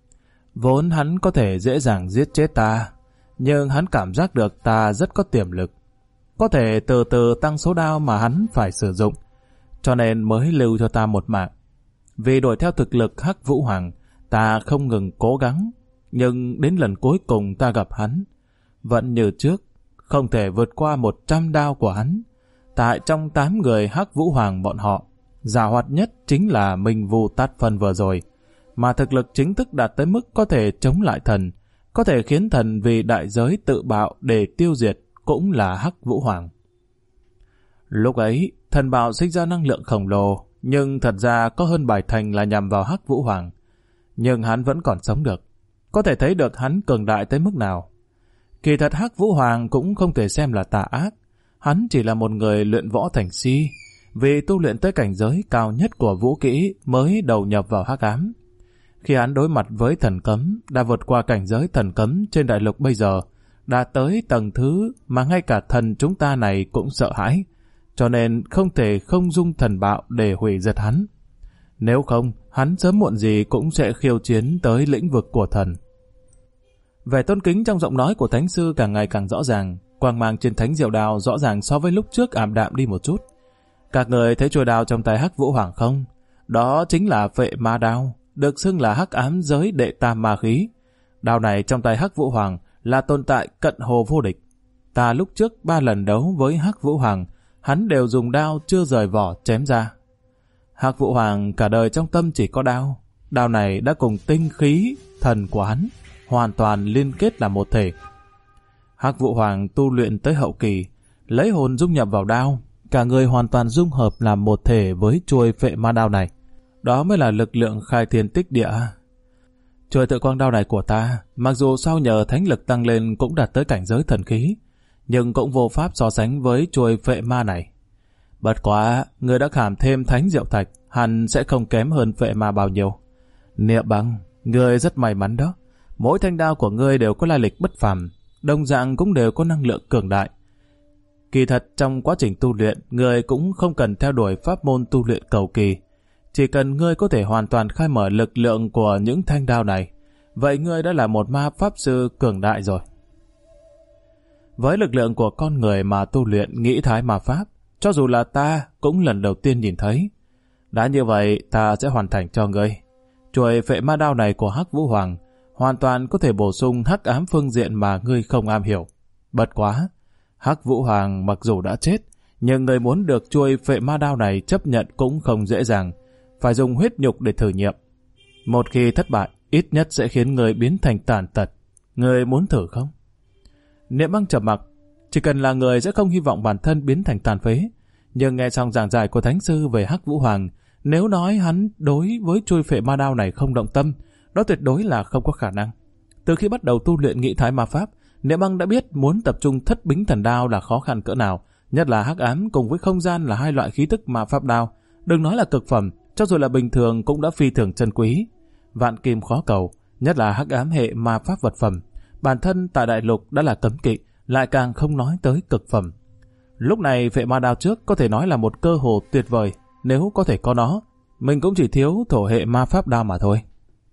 [SPEAKER 1] Vốn hắn có thể dễ dàng giết chết ta, nhưng hắn cảm giác được ta rất có tiềm lực, có thể từ từ tăng số đao mà hắn phải sử dụng, cho nên mới lưu cho ta 1 mạng. Vì đuổi theo thực lực Hắc Vũ Hoàng, ta không ngừng cố gắng, nhưng đến lần cuối cùng ta gặp hắn, vẫn như trước, không thể vượt qua 100 đao của hắn. Tại trong 8 người Hắc Vũ Hoàng bọn họ, già hoạt nhất chính là Minh Vu Tát Phân vừa rồi, mà thực lực chính thức đạt tới mức có thể chống lại thần, có thể khiến thần vì đại giới tự bạo để tiêu diệt, cũng là Hắc Vũ Hoàng. Lúc ấy, thần bạo sinh ra năng lượng khổng lồ, nhưng thật ra có hơn 7 thành là nhằm vào Hắc Vũ Hoàng. nhưng hắn vẫn còn sống được. Có thể thấy được hắn cường đại tới mức nào. Kỳ thật Hắc Vũ Hoàng cũng không thể xem là tà ác. Hắn chỉ là một người luyện võ thành si, vì tu luyện tới cảnh giới cao nhất của vũ kỹ mới đầu nhập vào hắc ám. Khi hắn đối mặt với thần cấm, đã vượt qua cảnh giới thần cấm trên đại lục bây giờ, đã tới tầng thứ mà ngay cả thần chúng ta này cũng sợ hãi, cho nên không thể không dung thần bạo để hủy diệt hắn. Nếu không, hắn sớm muộn gì cũng sẽ khiêu chiến tới lĩnh vực của thần. Vẻ tôn kính trong giọng nói của Thánh Sư càng ngày càng rõ ràng, quang mang trên thánh diệu đao rõ ràng so với lúc trước ảm đạm đi một chút. Các người thấy chuôi đao trong tay Hắc Vũ Hoàng không? Đó chính là Phệ Ma Đao, được xưng là hắc ám giới đệ tam ma khí. Đao này trong tay Hắc Vũ Hoàng là tồn tại cận hồ vô địch. Ta lúc trước 3 lần đấu với Hắc Vũ Hoàng, hắn đều dùng đao chưa rời vỏ chém ra. Hắc Vũ Hoàng cả đời trong tâm chỉ có đao. Đao này đã cùng tinh khí thần của hắn hoàn toàn liên kết là một thể. Hắc Vũ Hoàng tu luyện tới hậu kỳ, lấy hồn dung nhập vào đao, cả người hoàn toàn dung hợp làm một thể với chuôi Phệ Ma Đao này. Đó mới là lực lượng khai thiên tích địa. Chuôi tự quang đao này của ta, mặc dù sau nhờ thánh lực tăng lên cũng đạt tới cảnh giới thần khí, nhưng cũng vô pháp so sánh với chuôi Phệ Ma này. Bất quá, người đã khảm thêm thánh diệu thạch, hẳn sẽ không kém hơn Phệ Ma bao nhiêu. Niệm Băng, ngươi rất may mắn đó. Mỗi thanh đao của ngươi đều có lai lịch bất phàm, đồng dạng cũng đều có năng lượng cường đại. Kỳ thật trong quá trình tu luyện, ngươi cũng không cần theo đuổi pháp môn tu luyện cầu kỳ. Chỉ cần ngươi có thể hoàn toàn khai mở lực lượng của những thanh đao này, vậy ngươi đã là một ma pháp sư cường đại rồi. Với lực lượng của con người mà tu luyện nghĩ thái ma pháp, cho dù là ta cũng lần đầu tiên nhìn thấy. Đã như vậy, ta sẽ hoàn thành cho ngươi. Chuôi Phệ Ma Đao này của Hắc Vũ Hoàng hoàn toàn có thể bổ sung hắc ám phương diện mà ngươi không am hiểu. Bất quá, Hắc Vũ Hoàng mặc dù đã chết, nhưng người muốn được chuôi Phệ Ma Đao này chấp nhận cũng không dễ dàng, phải dùng huyết nhục để thử nghiệm. Một khi thất bại, ít nhất sẽ khiến người biến thành tàn tật. Người muốn thử không? Niệm Băng trầm mặc, chỉ cần là người sẽ không hy vọng bản thân biến thành tàn phế. Nhưng nghe xong giảng giải của Thánh Sư về Hắc Vũ Hoàng, nếu nói hắn đối với chuôi Phệ Ma Đao này không động tâm, đó tuyệt đối là không có khả năng. Từ khi bắt đầu tu luyện nghị thái ma pháp, Niệm Băng đã biết muốn tập trung thất bính thần đao là khó khăn cỡ nào, nhất là hắc ám cùng với không gian là hai loại khí tức ma pháp đao. Đừng nói là cực phẩm, cho dù là bình thường cũng đã phi thường chân quý. Vạn kim khó cầu, nhất là hắc ám hệ ma pháp vật phẩm. Bản thân tại đại lục đã là cấm kỵ, lại càng không nói tới cực phẩm. Lúc này Phệ Ma Đao trước có thể nói là một cơ hội tuyệt vời. Nếu có thể có nó, mình cũng chỉ thiếu thổ hệ ma pháp đao mà thôi.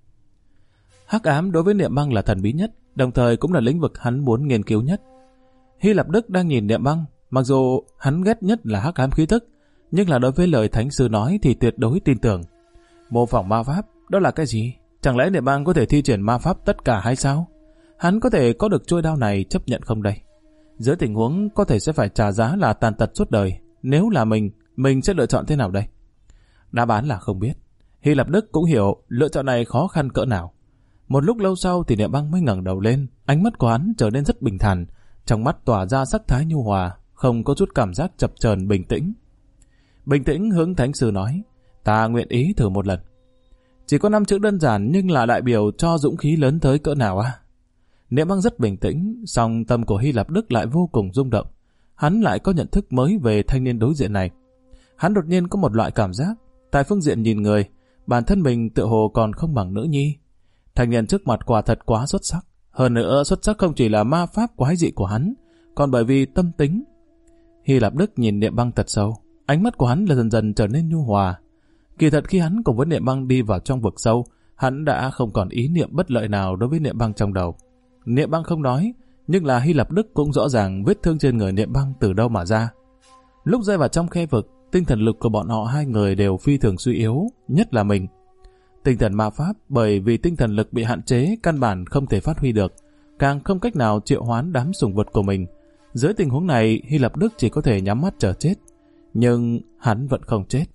[SPEAKER 1] Hắc ám đối với Niệm Băng là thần bí nhất, đồng thời cũng là lĩnh vực hắn muốn nghiên cứu nhất. Hy Lạp Đức đang nhìn Niệm Băng, mặc dù hắn ghét nhất là hắc ám khí tức, nhưng là đối với lời Thánh Sư nói thì tuyệt đối tin tưởng. Mô phỏng ma pháp, đó là cái gì? Chẳng lẽ Niệm Băng có thể thi triển ma pháp tất cả hay sao? Hắn có thể có được chuôi đao này chấp nhận không đây? Dưới tình huống có thể sẽ phải trả giá là tàn tật suốt đời. Nếu là mình sẽ lựa chọn thế nào đây? Đáp án là không biết. Hy Lạp Đức cũng hiểu lựa chọn này khó khăn cỡ nào. Một lúc lâu sau thì Niệm Băng mới ngẩng đầu lên, ánh mắt của hắn trở nên rất bình thản, trong mắt tỏa ra sắc thái nhu hòa, không có chút cảm giác chập chờn, bình tĩnh. Bình tĩnh hướng Thánh Sư nói, ta nguyện ý thử một lần. Chỉ có 5 chữ đơn giản nhưng là đại biểu cho dũng khí lớn tới cỡ nào à? Niệm Băng rất bình tĩnh, song tâm của Hy Lạp Đức lại vô cùng rung động. Hắn lại có nhận thức mới về thanh niên đối diện này. Hắn đột nhiên có một loại cảm giác, tại phương diện nhìn người, bản thân mình tựa hồ còn không bằng nữ nhi. Thanh niên trước mặt quả thật quá xuất sắc. Hơn nữa xuất sắc không chỉ là ma pháp quái dị của hắn, còn bởi vì tâm tính. Hy Lạp Đức nhìn Niệm Băng thật sâu, ánh mắt của hắn là dần dần trở nên nhu hòa. Kỳ thật khi hắn cùng với Niệm Băng đi vào trong vực sâu, hắn đã không còn ý niệm bất lợi nào đối với Niệm Băng trong đầu. Niệm Băng không nói, nhưng là Hy Lạp Đức cũng rõ ràng vết thương trên người Niệm Băng từ đâu mà ra. Lúc rơi vào trong khe vực, tinh thần lực của bọn họ hai người đều phi thường suy yếu, nhất là mình. Tinh thần ma pháp bởi vì tinh thần lực bị hạn chế căn bản không thể phát huy được, càng không cách nào triệu hoán đám sủng vật của mình. Dưới tình huống này, Hy Lạp Đức chỉ có thể nhắm mắt chờ chết. Nhưng hắn vẫn không chết.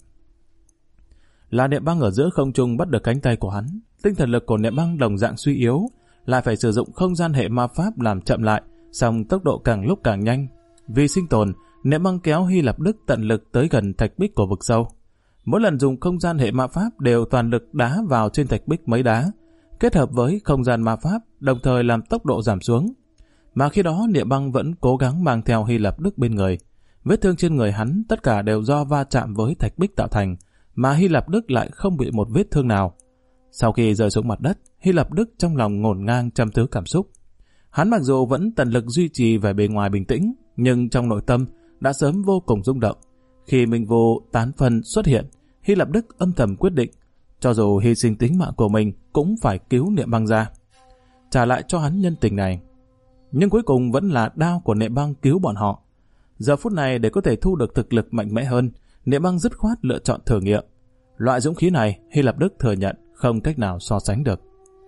[SPEAKER 1] Là Niệm Băng ở giữa không trung bắt được cánh tay của hắn. Tinh thần lực của Niệm Băng đồng dạng suy yếu, lại phải sử dụng không gian hệ ma pháp làm chậm lại, song tốc độ càng lúc càng nhanh. Vì sinh tồn, Niệm Băng kéo Hy Lạp Đức tận lực tới gần thạch bích của vực sâu. Mỗi lần dùng không gian hệ ma pháp đều toàn lực đá vào trên thạch bích mấy đá, kết hợp với không gian ma pháp, đồng thời làm tốc độ giảm xuống. Mà khi đó Niệm Băng vẫn cố gắng mang theo Hy Lập Đức bên người. Vết thương trên người hắn tất cả đều do va chạm với thạch bích tạo thành, mà Hy Lập Đức lại không bị một vết thương nào. Sau khi rơi xuống mặt đất, Hy Lập Đức trong lòng ngổn ngang trăm thứ cảm xúc. Hắn mặc dù vẫn tận lực duy trì vẻ bề ngoài bình tĩnh, nhưng trong nội tâm đã sớm vô cùng rung động. Khi Minh Vô tán phân xuất hiện, Hy Lập Đức âm thầm quyết định, cho dù hy sinh tính mạng của mình cũng phải cứu Niệm Băng ra, trả lại cho hắn nhân tình này. Nhưng cuối cùng vẫn là đao của Niệm Băng cứu bọn họ. Giờ phút này để có thể thu được thực lực mạnh mẽ hơn, Niệm Băng dứt khoát lựa chọn thử nghiệm. Loại dũng khí này Hy Lập Đức thừa nhận không cách nào so sánh được.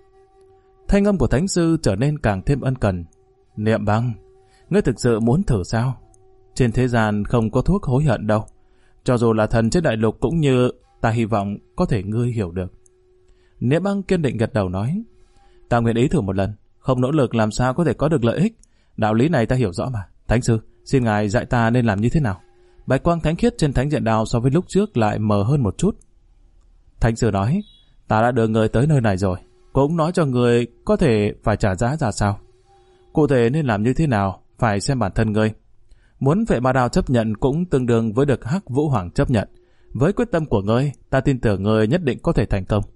[SPEAKER 1] Thanh âm của Thánh Sư trở nên càng thêm ân cần. Niệm Băng, ngươi thực sự muốn thử sao? Trên thế gian không có thuốc hối hận đâu. Cho dù là thần trên đại lục cũng như ta hy vọng có thể ngươi hiểu được. Niệm Băng kiên định gật đầu nói, ta nguyện ý thử một lần, không nỗ lực làm sao có thể có được lợi ích. Đạo lý này ta hiểu rõ mà. Thánh Sư, xin ngài dạy ta nên làm như thế nào? Bạch quang thánh khiết trên thánh diện đao so với lúc trước lại mờ hơn một chút. Thánh Sư nói, ta đã đưa người tới nơi này rồi, cũng nói cho người có thể phải trả giá ra sao. Cụ thể nên làm như thế nào, phải xem bản thân ngươi. Muốn Vệ Ma Đao chấp nhận cũng tương đương với được Hắc Vũ Hoàng chấp nhận. Với quyết tâm của ngươi, ta tin tưởng ngươi nhất định có thể thành công.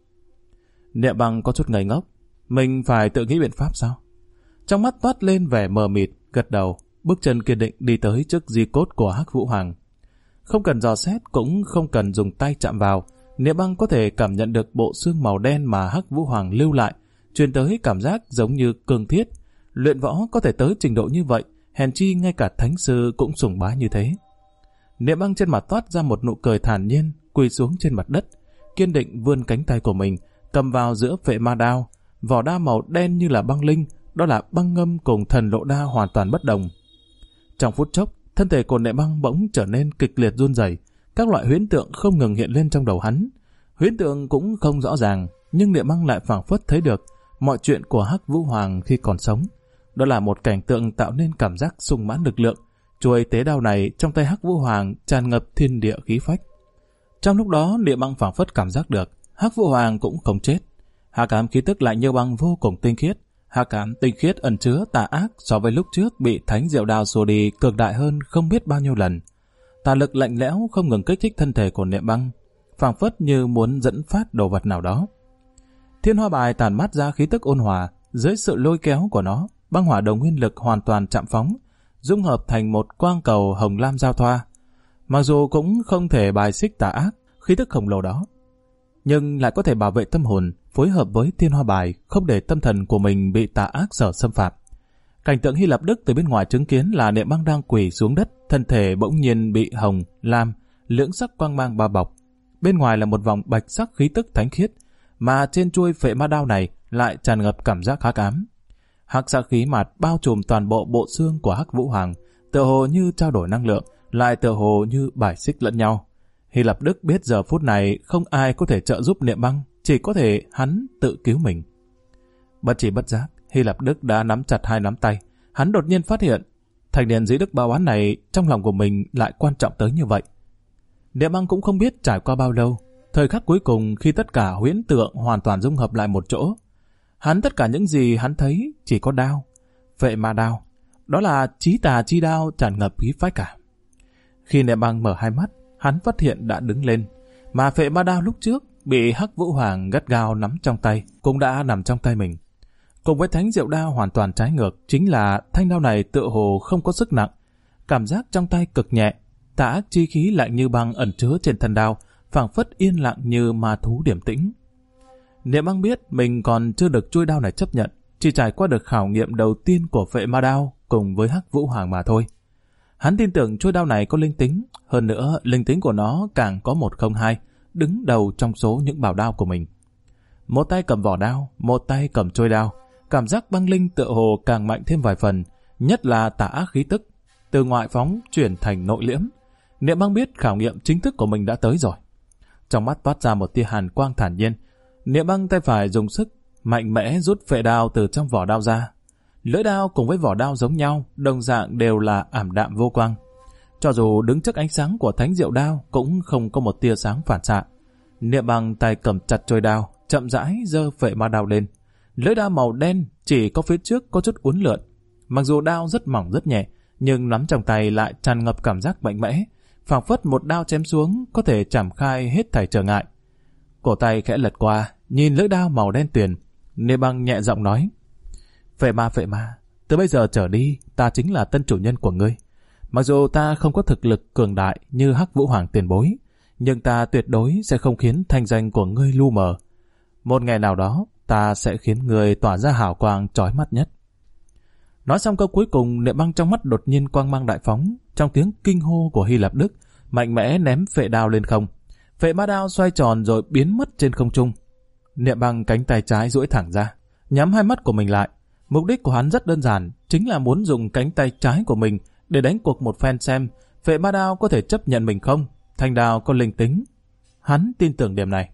[SPEAKER 1] Niệm Băng có chút ngây ngốc, mình phải tự nghĩ biện pháp sao? Trong mắt toát lên vẻ mờ mịt, gật đầu, bước chân kiên định đi tới trước di cốt của Hắc Vũ Hoàng. Không cần dò xét, cũng không cần dùng tay chạm vào, Niệm Băng có thể cảm nhận được bộ xương màu đen mà Hắc Vũ Hoàng lưu lại, truyền tới cảm giác giống như cương thiết. Luyện võ có thể tới trình độ như vậy, hèn chi ngay cả Thánh Sư cũng sùng bái như thế. Niệm Băng trên mặt toát ra một nụ cười thản nhiên, quỳ xuống trên mặt đất, kiên định vươn cánh tay của mình, cầm vào giữa Vệ Ma Đao. Vỏ đao màu đen như là băng linh, đó là băng ngâm cùng thần lộ đao hoàn toàn bất đồng. Trong phút chốc, thân thể của Niệm Băng bỗng trở nên kịch liệt run rẩy, các loại huyễn tượng không ngừng hiện lên trong đầu hắn. Huyễn tượng cũng không rõ ràng, nhưng Niệm Băng lại phảng phất thấy được mọi chuyện của Hắc Vũ Hoàng khi còn sống. Đó là một cảnh tượng tạo nên cảm giác sung mãn lực lượng. Chuôi tế đao này trong tay Hắc Vũ Hoàng tràn ngập thiên địa khí phách. Trong lúc đó, Niệm Băng phảng phất cảm giác được Hắc Vũ Hoàng cũng không chết. Hắc ám khí tức lại như băng vô cùng tinh khiết. Hắc ám tinh khiết ẩn chứa tà ác so với lúc trước bị Thánh Diệu Đao xua đi cực đại hơn không biết bao nhiêu lần. Tà lực lạnh lẽo không ngừng kích thích thân thể của Niệm Băng, phảng phất như muốn dẫn phát đồ vật nào đó. Thiên Hoa Bài tản mát ra khí tức ôn hòa, dưới sự lôi kéo của nó, băng hỏa đồng nguyên lực hoàn toàn chạm phóng, dung hợp thành một quang cầu hồng lam giao thoa. Mặc dù cũng không thể bài xích tà ác, khí tức khổng lồ đó, nhưng lại có thể bảo vệ tâm hồn, phối hợp với Thiên Hoa Bài, không để tâm thần của mình bị tà ác sở xâm phạm. Cảnh tượng Hy Lập Đức từ bên ngoài chứng kiến là Niệm Băng đang quỳ xuống đất, thân thể bỗng nhiên bị hồng, lam, lưỡng sắc quang mang bao bọc. Bên ngoài là một vòng bạch sắc khí tức thánh khiết, mà trên chuôi Vệ Ma Đao này lại tràn ngập cảm giác hắc ám. Hắc sắc khí mạt bao trùm toàn bộ bộ xương của Hắc Vũ Hoàng, tựa hồ như trao đổi năng lượng, lại tựa hồ như bài xích lẫn nhau. Hy Lập Đức biết giờ phút này không ai có thể trợ giúp Niệm Băng, chỉ có thể hắn tự cứu mình. Bất chỉ bất giác, Hy Lập Đức đã nắm chặt hai nắm tay. Hắn đột nhiên phát hiện, thành niên dĩ đức báo án này trong lòng của mình lại quan trọng tới như vậy. Niệm Băng cũng không biết trải qua bao lâu, thời khắc cuối cùng khi tất cả huyễn tượng hoàn toàn dung hợp lại một chỗ. Hắn tất cả những gì hắn thấy chỉ có đao, Vệ Ma Đao. Đó là chí tà chi đao tràn ngập khí phách cả. Khi Niệm Băng mở hai mắt, hắn phát hiện đã đứng lên, mà Vệ Ma Đao lúc trước bị Hắc Vũ Hoàng gắt gao nắm trong tay cũng đã nằm trong tay mình. Cùng với Thánh Diệu Đao hoàn toàn trái ngược, chính là thanh đao này tựa hồ không có sức nặng, cảm giác trong tay cực nhẹ, tà ác chi khí lạnh như băng ẩn chứa trên thân đao, phảng phất yên lặng như ma thú điềm tĩnh. Niệm Băng biết mình còn chưa được chuôi đao này chấp nhận, chỉ trải qua được khảo nghiệm đầu tiên của Vệ Ma Đao cùng với Hắc Vũ Hoàng mà thôi. Hắn tin tưởng chuôi đao này có linh tính, hơn nữa linh tính của nó càng có 102, đứng đầu trong số những bảo đao của mình. Một tay cầm vỏ đao, một tay cầm chuôi đao, cảm giác băng linh tựa hồ càng mạnh thêm vài phần, nhất là tà ác khí tức, từ ngoại phóng chuyển thành nội liễm. Niệm Băng biết khảo nghiệm chính thức của mình đã tới rồi. Trong mắt toát ra một tia hàn quang thản nhiên. Niệm Băng tay phải dùng sức mạnh mẽ rút phệ đao từ trong vỏ đao ra. Lưỡi đao cùng với vỏ đao giống nhau, đồng dạng đều là ảm đạm vô quang. Cho dù đứng trước ánh sáng của Thánh Diệu Đao cũng không có một tia sáng phản xạ. Niệm Băng tay cầm chặt chuôi đao, chậm rãi giơ Vệ Ma Đao lên. Lưỡi đao màu đen chỉ có phía trước có chút uốn lượn. Mặc dù đao rất mỏng rất nhẹ, nhưng nắm trong tay lại tràn ngập cảm giác mạnh mẽ, phảng phất một đao chém xuống có thể chảm khai hết thảy trở ngại. Cổ tay khẽ lật qua, nhìn lưỡi đao màu đen tuyền, Niệm Băng nhẹ giọng nói: Phệ ma, từ bây giờ trở đi, ta chính là tân chủ nhân của ngươi. Mặc dù ta không có thực lực cường đại như Hắc Vũ Hoàng tiền bối, nhưng ta tuyệt đối sẽ không khiến thanh danh của ngươi lu mờ. Một ngày nào đó, ta sẽ khiến ngươi tỏa ra hào quang chói mắt nhất. Nói xong câu cuối cùng, Niệm Băng trong mắt đột nhiên quang mang đại phóng, trong tiếng kinh hô của Hy Lạp Đức, mạnh mẽ ném phệ đao lên không. Phệ ma đao xoay tròn rồi biến mất trên không trung. Niệm Băng cánh tay trái duỗi thẳng ra, nhắm hai mắt của mình lại. Mục đích của hắn rất đơn giản, chính là muốn dùng cánh tay trái của mình để đánh cuộc một phen xem phệ ma đao có thể chấp nhận mình không, thanh đao có linh tính. Hắn tin tưởng điểm này.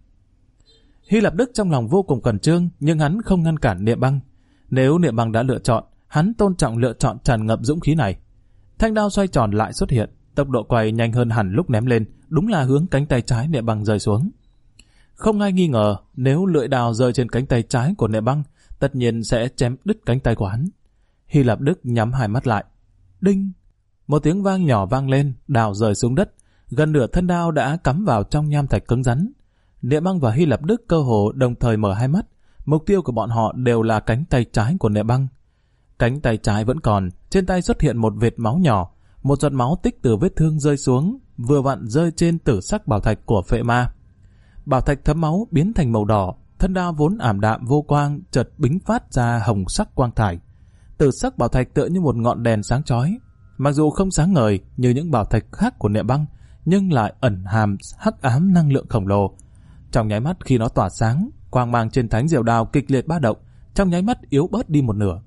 [SPEAKER 1] Hy Lạp Đức trong lòng vô cùng khẩn trương, nhưng hắn không ngăn cản Niệm Băng. Nếu Niệm Băng đã lựa chọn, hắn tôn trọng lựa chọn tràn ngập dũng khí này. Thanh đao xoay tròn lại xuất hiện, tốc độ quay nhanh hơn hẳn lúc ném lên, đúng là hướng cánh tay trái Niệm Băng rơi xuống. Không ai nghi ngờ, nếu lưỡi đao rơi trên cánh tay trái của Niệm Băng, tất nhiên sẽ chém đứt cánh tay của hắn. Hy Lạp Đức nhắm hai mắt lại. Đinh! Một tiếng vang nhỏ vang lên, đao rơi xuống đất. Gần nửa thân đao đã cắm vào trong nham thạch cứng rắn. Niệm Băng và Hy Lạp Đức cơ hồ đồng thời mở hai mắt. Mục tiêu của bọn họ đều là cánh tay trái của Niệm Băng. Cánh tay trái vẫn còn, trên tay xuất hiện một vệt máu nhỏ. Một giọt máu tích từ vết thương rơi xuống, vừa vặn rơi trên tử sắc bảo thạch của phệ ma. Bảo thạch thấm máu biến thành màu đỏ, thân đao vốn ảm đạm vô quang chợt bính phát ra hồng sắc quang thải. Tử sắc bảo thạch tựa như một ngọn đèn sáng chói, mặc dù không sáng ngời như những bảo thạch khác của Niệm Băng, nhưng lại ẩn hàm hắc ám năng lượng khổng lồ. Trong nháy mắt khi nó tỏa sáng, quang mang trên thánh diệu đao kịch liệt ba động, trong nháy mắt yếu bớt đi một nửa.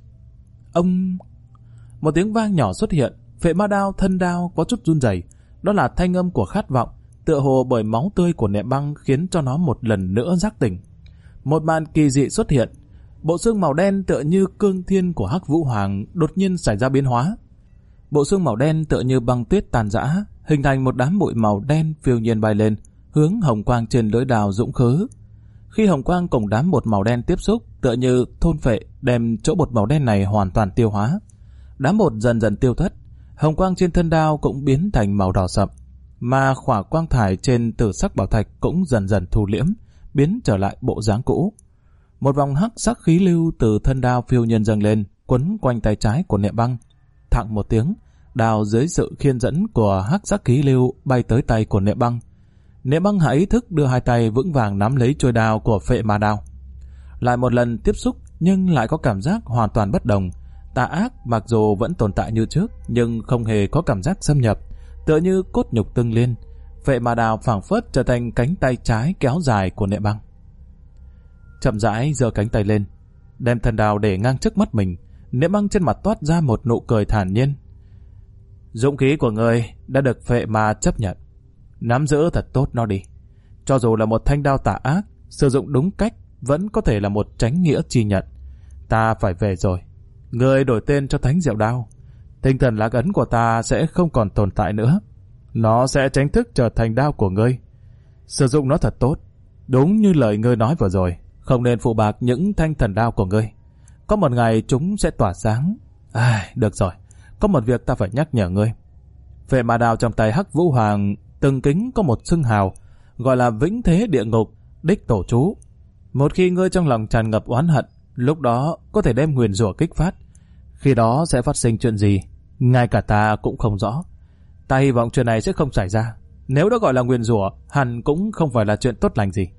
[SPEAKER 1] Ông! Một tiếng vang nhỏ xuất hiện, phệ ma đao thân đao có chút run rẩy, đó là thanh âm của khát vọng, tựa hồ bởi máu tươi của Niệm Băng khiến cho nó một lần nữa giác tỉnh. Một màn kỳ dị xuất hiện, bộ xương màu đen tựa như cương thiên của Hắc Vũ Hoàng đột nhiên xảy ra biến hóa. Bộ xương màu đen tựa như băng tuyết tàn rã, hình thành một đám bụi màu đen phiêu nhiên bay lên, hướng hồng quang trên lưỡi đao dũng khứ. Khi hồng quang cùng đám bột màu đen tiếp xúc, tựa như thôn phệ đem chỗ bột màu đen này hoàn toàn tiêu hóa. Đám bột dần dần tiêu thất, hồng quang trên thân đao cũng biến thành màu đỏ sậm, mà khỏa quang thải trên tử sắc bảo thạch cũng dần dần thu liễm, biến trở lại bộ dáng cũ. Một vòng hắc sắc khí lưu từ thân đao phiêu nhiên dâng lên, quấn quanh tay trái của Niệm Băng. Thặng một tiếng, đao dưới sự khiên dẫn của hắc sắc khí lưu bay tới tay của Niệm Băng. Niệm Băng hạ ý thức đưa hai tay vững vàng nắm lấy chuôi đao của phệ ma đao. Lại một lần tiếp xúc, nhưng lại có cảm giác hoàn toàn bất đồng. Tà ác mặc dù vẫn tồn tại như trước, nhưng không hề có cảm giác xâm nhập, tựa như cốt nhục tương liên. Phệ ma đao phảng phất trở thành cánh tay trái kéo dài của Niệm Băng. Chậm rãi giơ cánh tay lên, đem thân đao để ngang trước mắt mình. Niệm Băng trên mặt toát ra một nụ cười thản nhiên. Dũng khí của ngươi đã được phệ ma chấp nhận, nắm giữ thật tốt nó đi. Cho dù là một thanh đao tà ác, sử dụng đúng cách vẫn có thể là một chánh nghĩa chi nhận. Ta phải về rồi. Ngươi đổi tên cho thánh diệu đao, tinh thần lạc ấn của ta sẽ không còn tồn tại nữa. Nó sẽ chính thức trở thành đao của ngươi. Sử dụng nó thật tốt, đúng như lời ngươi nói vừa rồi. Không nên phụ bạc những thanh thần đao của ngươi. Có một ngày chúng sẽ tỏa sáng. Được rồi, có một việc ta phải nhắc nhở ngươi. Phệ ma đao trong tay Hắc Vũ Hoàng từng kính có một xưng hào, gọi là vĩnh thế địa ngục, đích tổ chú. Một khi ngươi trong lòng tràn ngập oán hận, lúc đó có thể đem nguyền rủa kích phát. Khi đó sẽ phát sinh chuyện gì, ngay cả ta cũng không rõ. Ta hy vọng chuyện này sẽ không xảy ra. Nếu đã gọi là nguyền rủa, hẳn cũng không phải là chuyện tốt lành gì.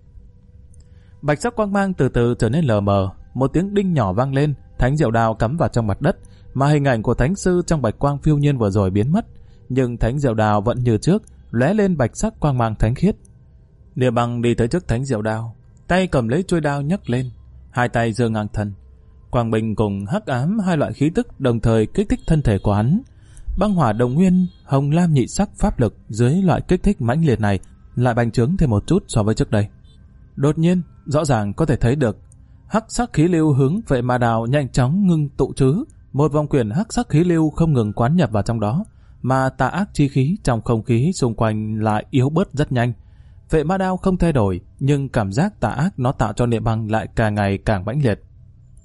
[SPEAKER 1] Bạch sắc quang mang từ từ trở nên lờ mờ, một tiếng đinh nhỏ vang lên, thánh diệu đao cắm vào trong mặt đất, mà hình ảnh của thánh sư trong bạch quang phiêu nhiên vừa rồi biến mất, nhưng thánh diệu đao vẫn như trước, lóe lên bạch sắc quang mang thánh khiết. Niệm Băng đi tới trước thánh diệu đao, tay cầm lấy chuôi đao nhấc lên, hai tay giơ ngang thân. Quang bình cùng hắc ám, hai loại khí tức đồng thời kích thích thân thể của hắn. Băng hỏa đồng nguyên, hồng lam nhị sắc pháp lực dưới loại kích thích mãnh liệt này lại bành trướng thêm một chút so với trước đây. Đột nhiên, rõ ràng có thể thấy được hắc sắc khí lưu hướng phệ ma đao nhanh chóng ngưng tụ trứ, một vòng quyển hắc sắc khí lưu không ngừng quán nhập vào trong đó, mà tà ác chi khí trong không khí xung quanh lại yếu bớt rất nhanh. Phệ ma đao không thay đổi, nhưng cảm giác tà ác nó tạo cho Niệm Băng lại càng ngày càng mãnh liệt.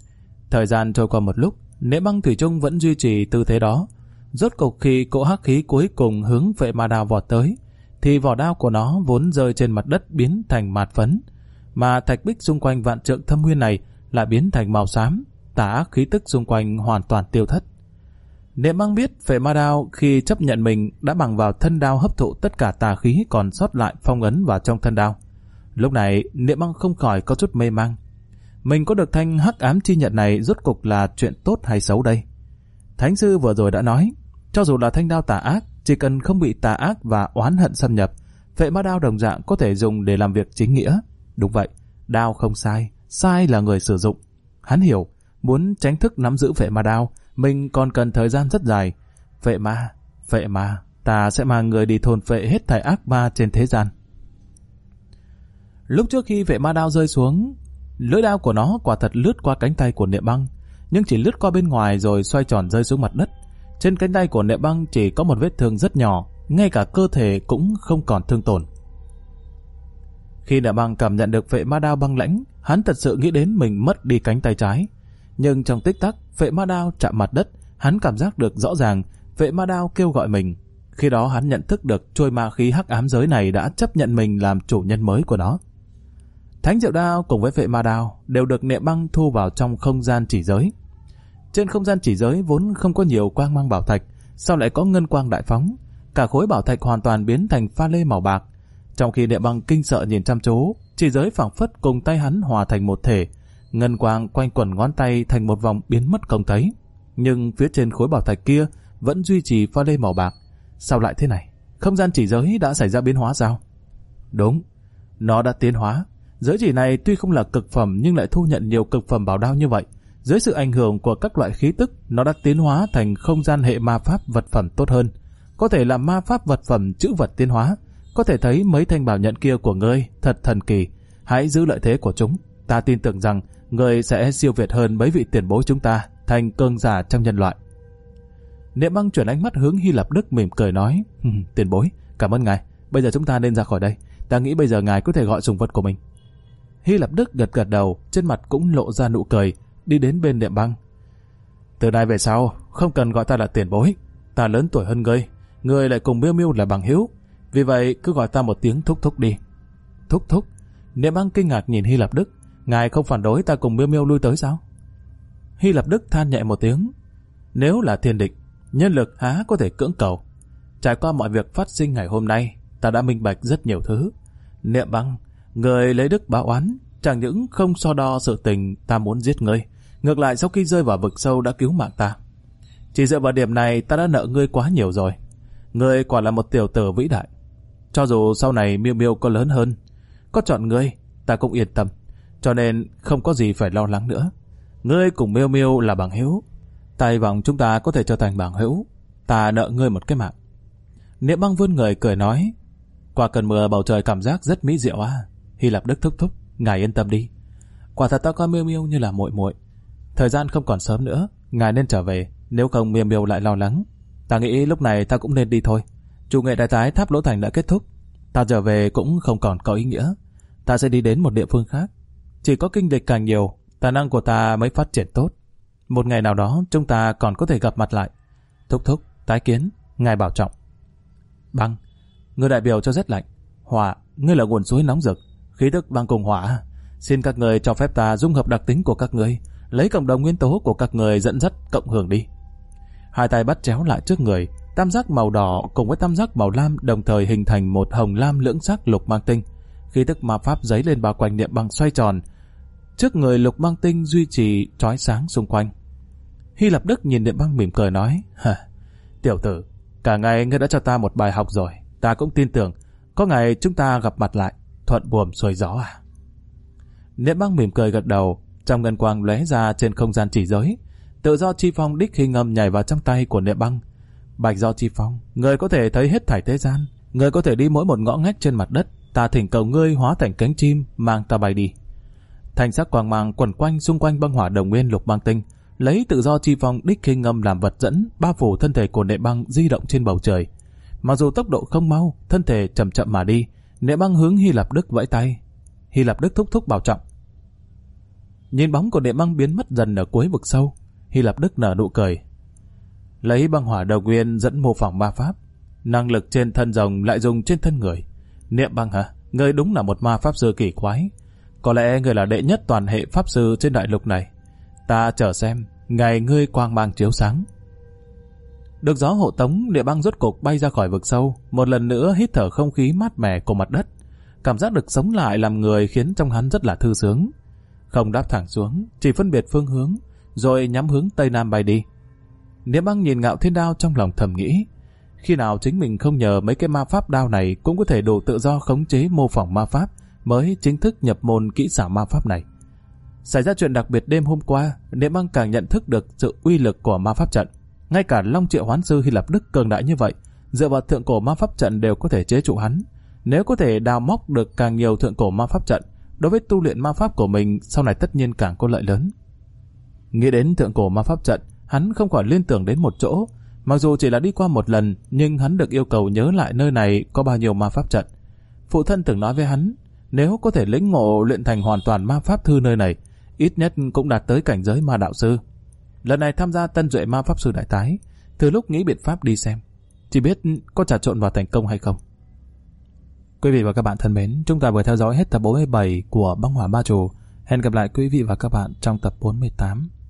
[SPEAKER 1] Thời gian trôi qua một lúc, Niệm Băng thủy chung vẫn duy trì tư thế đó. Rốt cục khi cỗ hắc khí cuối cùng hướng Vệ Ma Đao vọt tới, thì vỏ đao của nó vốn rơi trên mặt đất biến thành mạt phấn, mà thạch bích xung quanh vạn trượng thâm nguyên này lại biến thành màu xám, tà ác khí tức xung quanh hoàn toàn tiêu thất. Niệm Băng biết Vệ Ma Đao khi chấp nhận mình đã bằng vào thân đao hấp thụ tất cả tà khí còn sót lại phong ấn vào trong thân đao. Lúc này Niệm Băng không khỏi có chút mê mang. Mình có được thanh hắc ám chi nhận này rốt cục là chuyện tốt hay xấu đây? Thánh sư vừa rồi đã nói, cho dù là thanh đao tà ác, chỉ cần không bị tà ác và oán hận xâm nhập, Vệ Ma Đao đồng dạng có thể dùng để làm việc chính nghĩa. Đúng vậy, đao không sai, sai là người sử dụng. Hắn hiểu, muốn tránh thức nắm giữ Vệ Ma Đao, mình còn cần thời gian rất dài. Vệ ma, ta sẽ mang người đi thôn phệ hết thảy ác ma trên thế gian. Lúc trước khi Vệ Ma Đao rơi xuống, lưỡi đao của nó quả thật lướt qua cánh tay của Niệm Băng, nhưng chỉ lướt qua bên ngoài rồi xoay tròn rơi xuống mặt đất. Trên cánh tay của Niệm Băng chỉ có một vết thương rất nhỏ, ngay cả cơ thể cũng không còn thương tổn. Khi Niệm Băng cảm nhận được Vệ Ma Đao băng lãnh, hắn thật sự nghĩ đến mình mất đi cánh tay trái. Nhưng trong tích tắc, Vệ Ma Đao chạm mặt đất, hắn cảm giác được rõ ràng Vệ Ma Đao kêu gọi mình. Khi đó hắn nhận thức được trôi ma khí hắc ám giới này đã chấp nhận mình làm chủ nhân mới của nó. Thánh Diệu Đao cùng với Vệ Ma Đao đều được Niệm Băng thu vào trong không gian chỉ giới. Trên không gian chỉ giới vốn không có nhiều quang mang bảo thạch, sao lại có ngân quang đại phóng? Cả khối bảo thạch hoàn toàn biến thành pha lê màu bạc. Trong khi Niệm Băng kinh sợ nhìn chăm chú, chỉ giới phảng phất cùng tay hắn hòa thành một thể, ngân quang quanh quẩn ngón tay thành một vòng biến mất không thấy. Nhưng phía trên khối bảo thạch kia vẫn duy trì pha lê màu bạc. Sao lại thế này? Không gian chỉ giới đã xảy ra biến hóa sao? Đúng, nó đã tiến hóa. Giới chỉ này tuy không là cực phẩm nhưng lại thu nhận nhiều cực phẩm bảo đao như vậy. Dưới sự ảnh hưởng của các loại khí tức, nó đã tiến hóa thành không gian hệ ma pháp vật phẩm tốt hơn. Có thể là ma pháp vật phẩm chữ vật tiến hóa. Có thể thấy mấy thanh bảo nhận kia của ngươi thật thần kỳ. Hãy giữ lợi thế của chúng. Ta tin tưởng rằng ngươi sẽ siêu việt hơn mấy vị tiền bối chúng ta, thành cường giả trong nhân loại. Niệm Băng chuyển ánh mắt hướng Hy Lạp Đức mỉm cười nói, tiền bối, cảm ơn ngài. Bây giờ chúng ta nên ra khỏi đây. Ta nghĩ bây giờ ngài có thể gọi sùng vật của mình. Hy Lạp Đức gật gật đầu, trên mặt cũng lộ ra nụ cười, đi đến bên Niệm Băng. Từ nay về sau, không cần gọi ta là tiền bối. Ta lớn tuổi hơn ngươi, ngươi lại cùng Miêu Miêu là bằng hữu. Vì vậy cứ gọi ta một tiếng thúc thúc đi. Thúc thúc? Niệm Băng kinh ngạc nhìn Hy Lạp Đức. Ngài không phản đối ta cùng Miêu Miêu lui tới sao? Hy Lạp Đức than nhẹ một tiếng. Nếu là thiên địch, nhân lực há có thể cưỡng cầu. Trải qua mọi việc phát sinh ngày hôm nay, ta đã minh bạch rất nhiều thứ. Niệm Băng, người lấy đức báo oán, chẳng những không so đo sự tình ta muốn giết ngươi, ngược lại sau khi rơi vào vực sâu đã cứu mạng ta. Chỉ dựa vào điểm này ta đã nợ ngươi quá nhiều rồi. Ngươi quả là một tiểu tử vĩ đại. Cho dù sau này Miêu Miêu có lớn hơn, có chọn ngươi, ta cũng yên tâm. Cho nên không có gì phải lo lắng nữa. Ngươi cùng Miêu Miêu là bằng hữu. Ta hy vọng chúng ta có thể trở thành bằng hữu. Ta nợ ngươi một cái mạng. Niệm Băng vươn người cười nói, qua cơn mưa bầu trời cảm giác rất mỹ diệu à. Hy Lạp Đức thúc thúc, ngài yên tâm đi. Quả thật ta coi Miêu Miêu như là muội muội. Thời gian không còn sớm nữa, ngài nên trở về, nếu không Miêu Miêu lại lo lắng. Ta nghĩ lúc này ta cũng nên đi thôi. Chủ nghệ đại tái Tháp Lỗ Thành đã kết thúc. Ta trở về cũng không còn có ý nghĩa. Ta sẽ đi đến một địa phương khác. Chỉ có kinh địch càng nhiều, tài năng của ta mới phát triển tốt. Một ngày nào đó chúng ta còn có thể gặp mặt lại. Thúc thúc, tái kiến, ngài bảo trọng. Băng, người đại biểu cho rét lạnh. Hỏa, ngươi là nguồn suối nóng rực. Khí tức băng cùng hỏa. Xin các người cho phép ta dung hợp đặc tính của các người, lấy cộng đồng nguyên tố của các người dẫn dắt cộng hưởng đi. Hai tay bắt chéo lại trước người, tam giác màu đỏ cùng với tam giác màu lam đồng thời hình thành một hồng lam lưỡng sắc lục mang tinh. Khí tức ma pháp giấy lên bao quanh Niệm Băng xoay tròn. Trước người lục mang tinh duy trì chói sáng xung quanh. Hy Lạp Đức nhìn Niệm Băng mỉm cười nói, tiểu tử, cả ngày ngươi đã cho ta một bài học rồi. Ta cũng tin tưởng có ngày chúng ta gặp mặt lại, thuận buồm xuôi gió à. Niệm Băng mỉm cười gật đầu, trong ngân quang lóe ra trên không gian chỉ giới. Tự do chi phong đích hình ngầm nhảy vào trong tay của Niệm Băng. Bạch do chi phong, người có thể thấy hết thảy thế gian, người có thể đi mỗi một ngõ ngách trên mặt đất. Ta thỉnh cầu ngươi hóa thành cánh chim, mang ta bay đi. Thanh sắc quang mang quẩn quanh xung quanh băng hỏa đồng nguyên lục mang tinh, lấy tự do chi phong đích hình ngầm làm vật dẫn, bao phủ thân thể của Niệm Băng di động trên bầu trời. Mặc dù tốc độ không mau, thân thể chậm chậm mà đi, Niệm Băng hướng Hy Lạp Đức vẫy tay. Hy Lạp Đức thúc thúc bảo trọng. Nhìn bóng của Niệm Băng biến mất dần ở cuối vực sâu, Hy Lạp Đức nở nụ cười. Lấy băng hỏa đầu nguyên dẫn mô phỏng ma pháp, năng lực trên thân rồng lại dùng trên thân người. Niệm Băng hả? Ngươi đúng là một ma pháp sư kỳ quái. Có lẽ ngươi là đệ nhất toàn hệ pháp sư trên đại lục này. Ta chờ xem ngày ngươi quang mang chiếu sáng. Được gió hộ tống, Niệm Băng rốt cục bay ra khỏi vực sâu, một lần nữa hít thở không khí mát mẻ của mặt đất. Cảm giác được sống lại làm người khiến trong hắn rất là thư sướng. Không đáp thẳng xuống, chỉ phân biệt phương hướng, rồi nhắm hướng Tây Nam bay đi. Niệm Băng nhìn Ngạo Thiên Đao trong lòng thầm nghĩ, khi nào chính mình không nhờ mấy cái ma pháp đao này cũng có thể đủ tự do khống chế mô phỏng ma pháp, mới chính thức nhập môn kỹ xảo ma pháp này. Xảy ra chuyện đặc biệt đêm hôm qua, Niệm Băng càng nhận thức được sự uy lực của ma pháp trận. Ngay cả Long Triệu Hoán Sư Hy Lạp Đức cường đại như vậy, dựa vào thượng cổ ma pháp trận đều có thể chế trụ hắn. Nếu có thể đào móc được càng nhiều thượng cổ ma pháp trận, đối với tu luyện ma pháp của mình sau này tất nhiên càng có lợi lớn. Nghĩ đến thượng cổ ma pháp trận, hắn không khỏi liên tưởng đến một chỗ. Mặc dù chỉ là đi qua một lần, nhưng hắn được yêu cầu nhớ lại nơi này có bao nhiêu ma pháp trận. Phụ thân từng nói với hắn, nếu có thể lĩnh ngộ luyện thành hoàn toàn ma pháp thư nơi này, ít nhất cũng đạt tới cảnh giới ma đạo sư. Lần này tham gia Tân Duệ Ma Pháp Sư Đại Tái, từ lúc nghĩ biện pháp đi xem, chỉ biết có trà trộn vào thành công hay không. Quý vị và các bạn thân mến, chúng ta vừa theo dõi hết tập 47 của Băng Hỏa Ma Trù. Hẹn gặp lại quý vị và các bạn trong tập 48.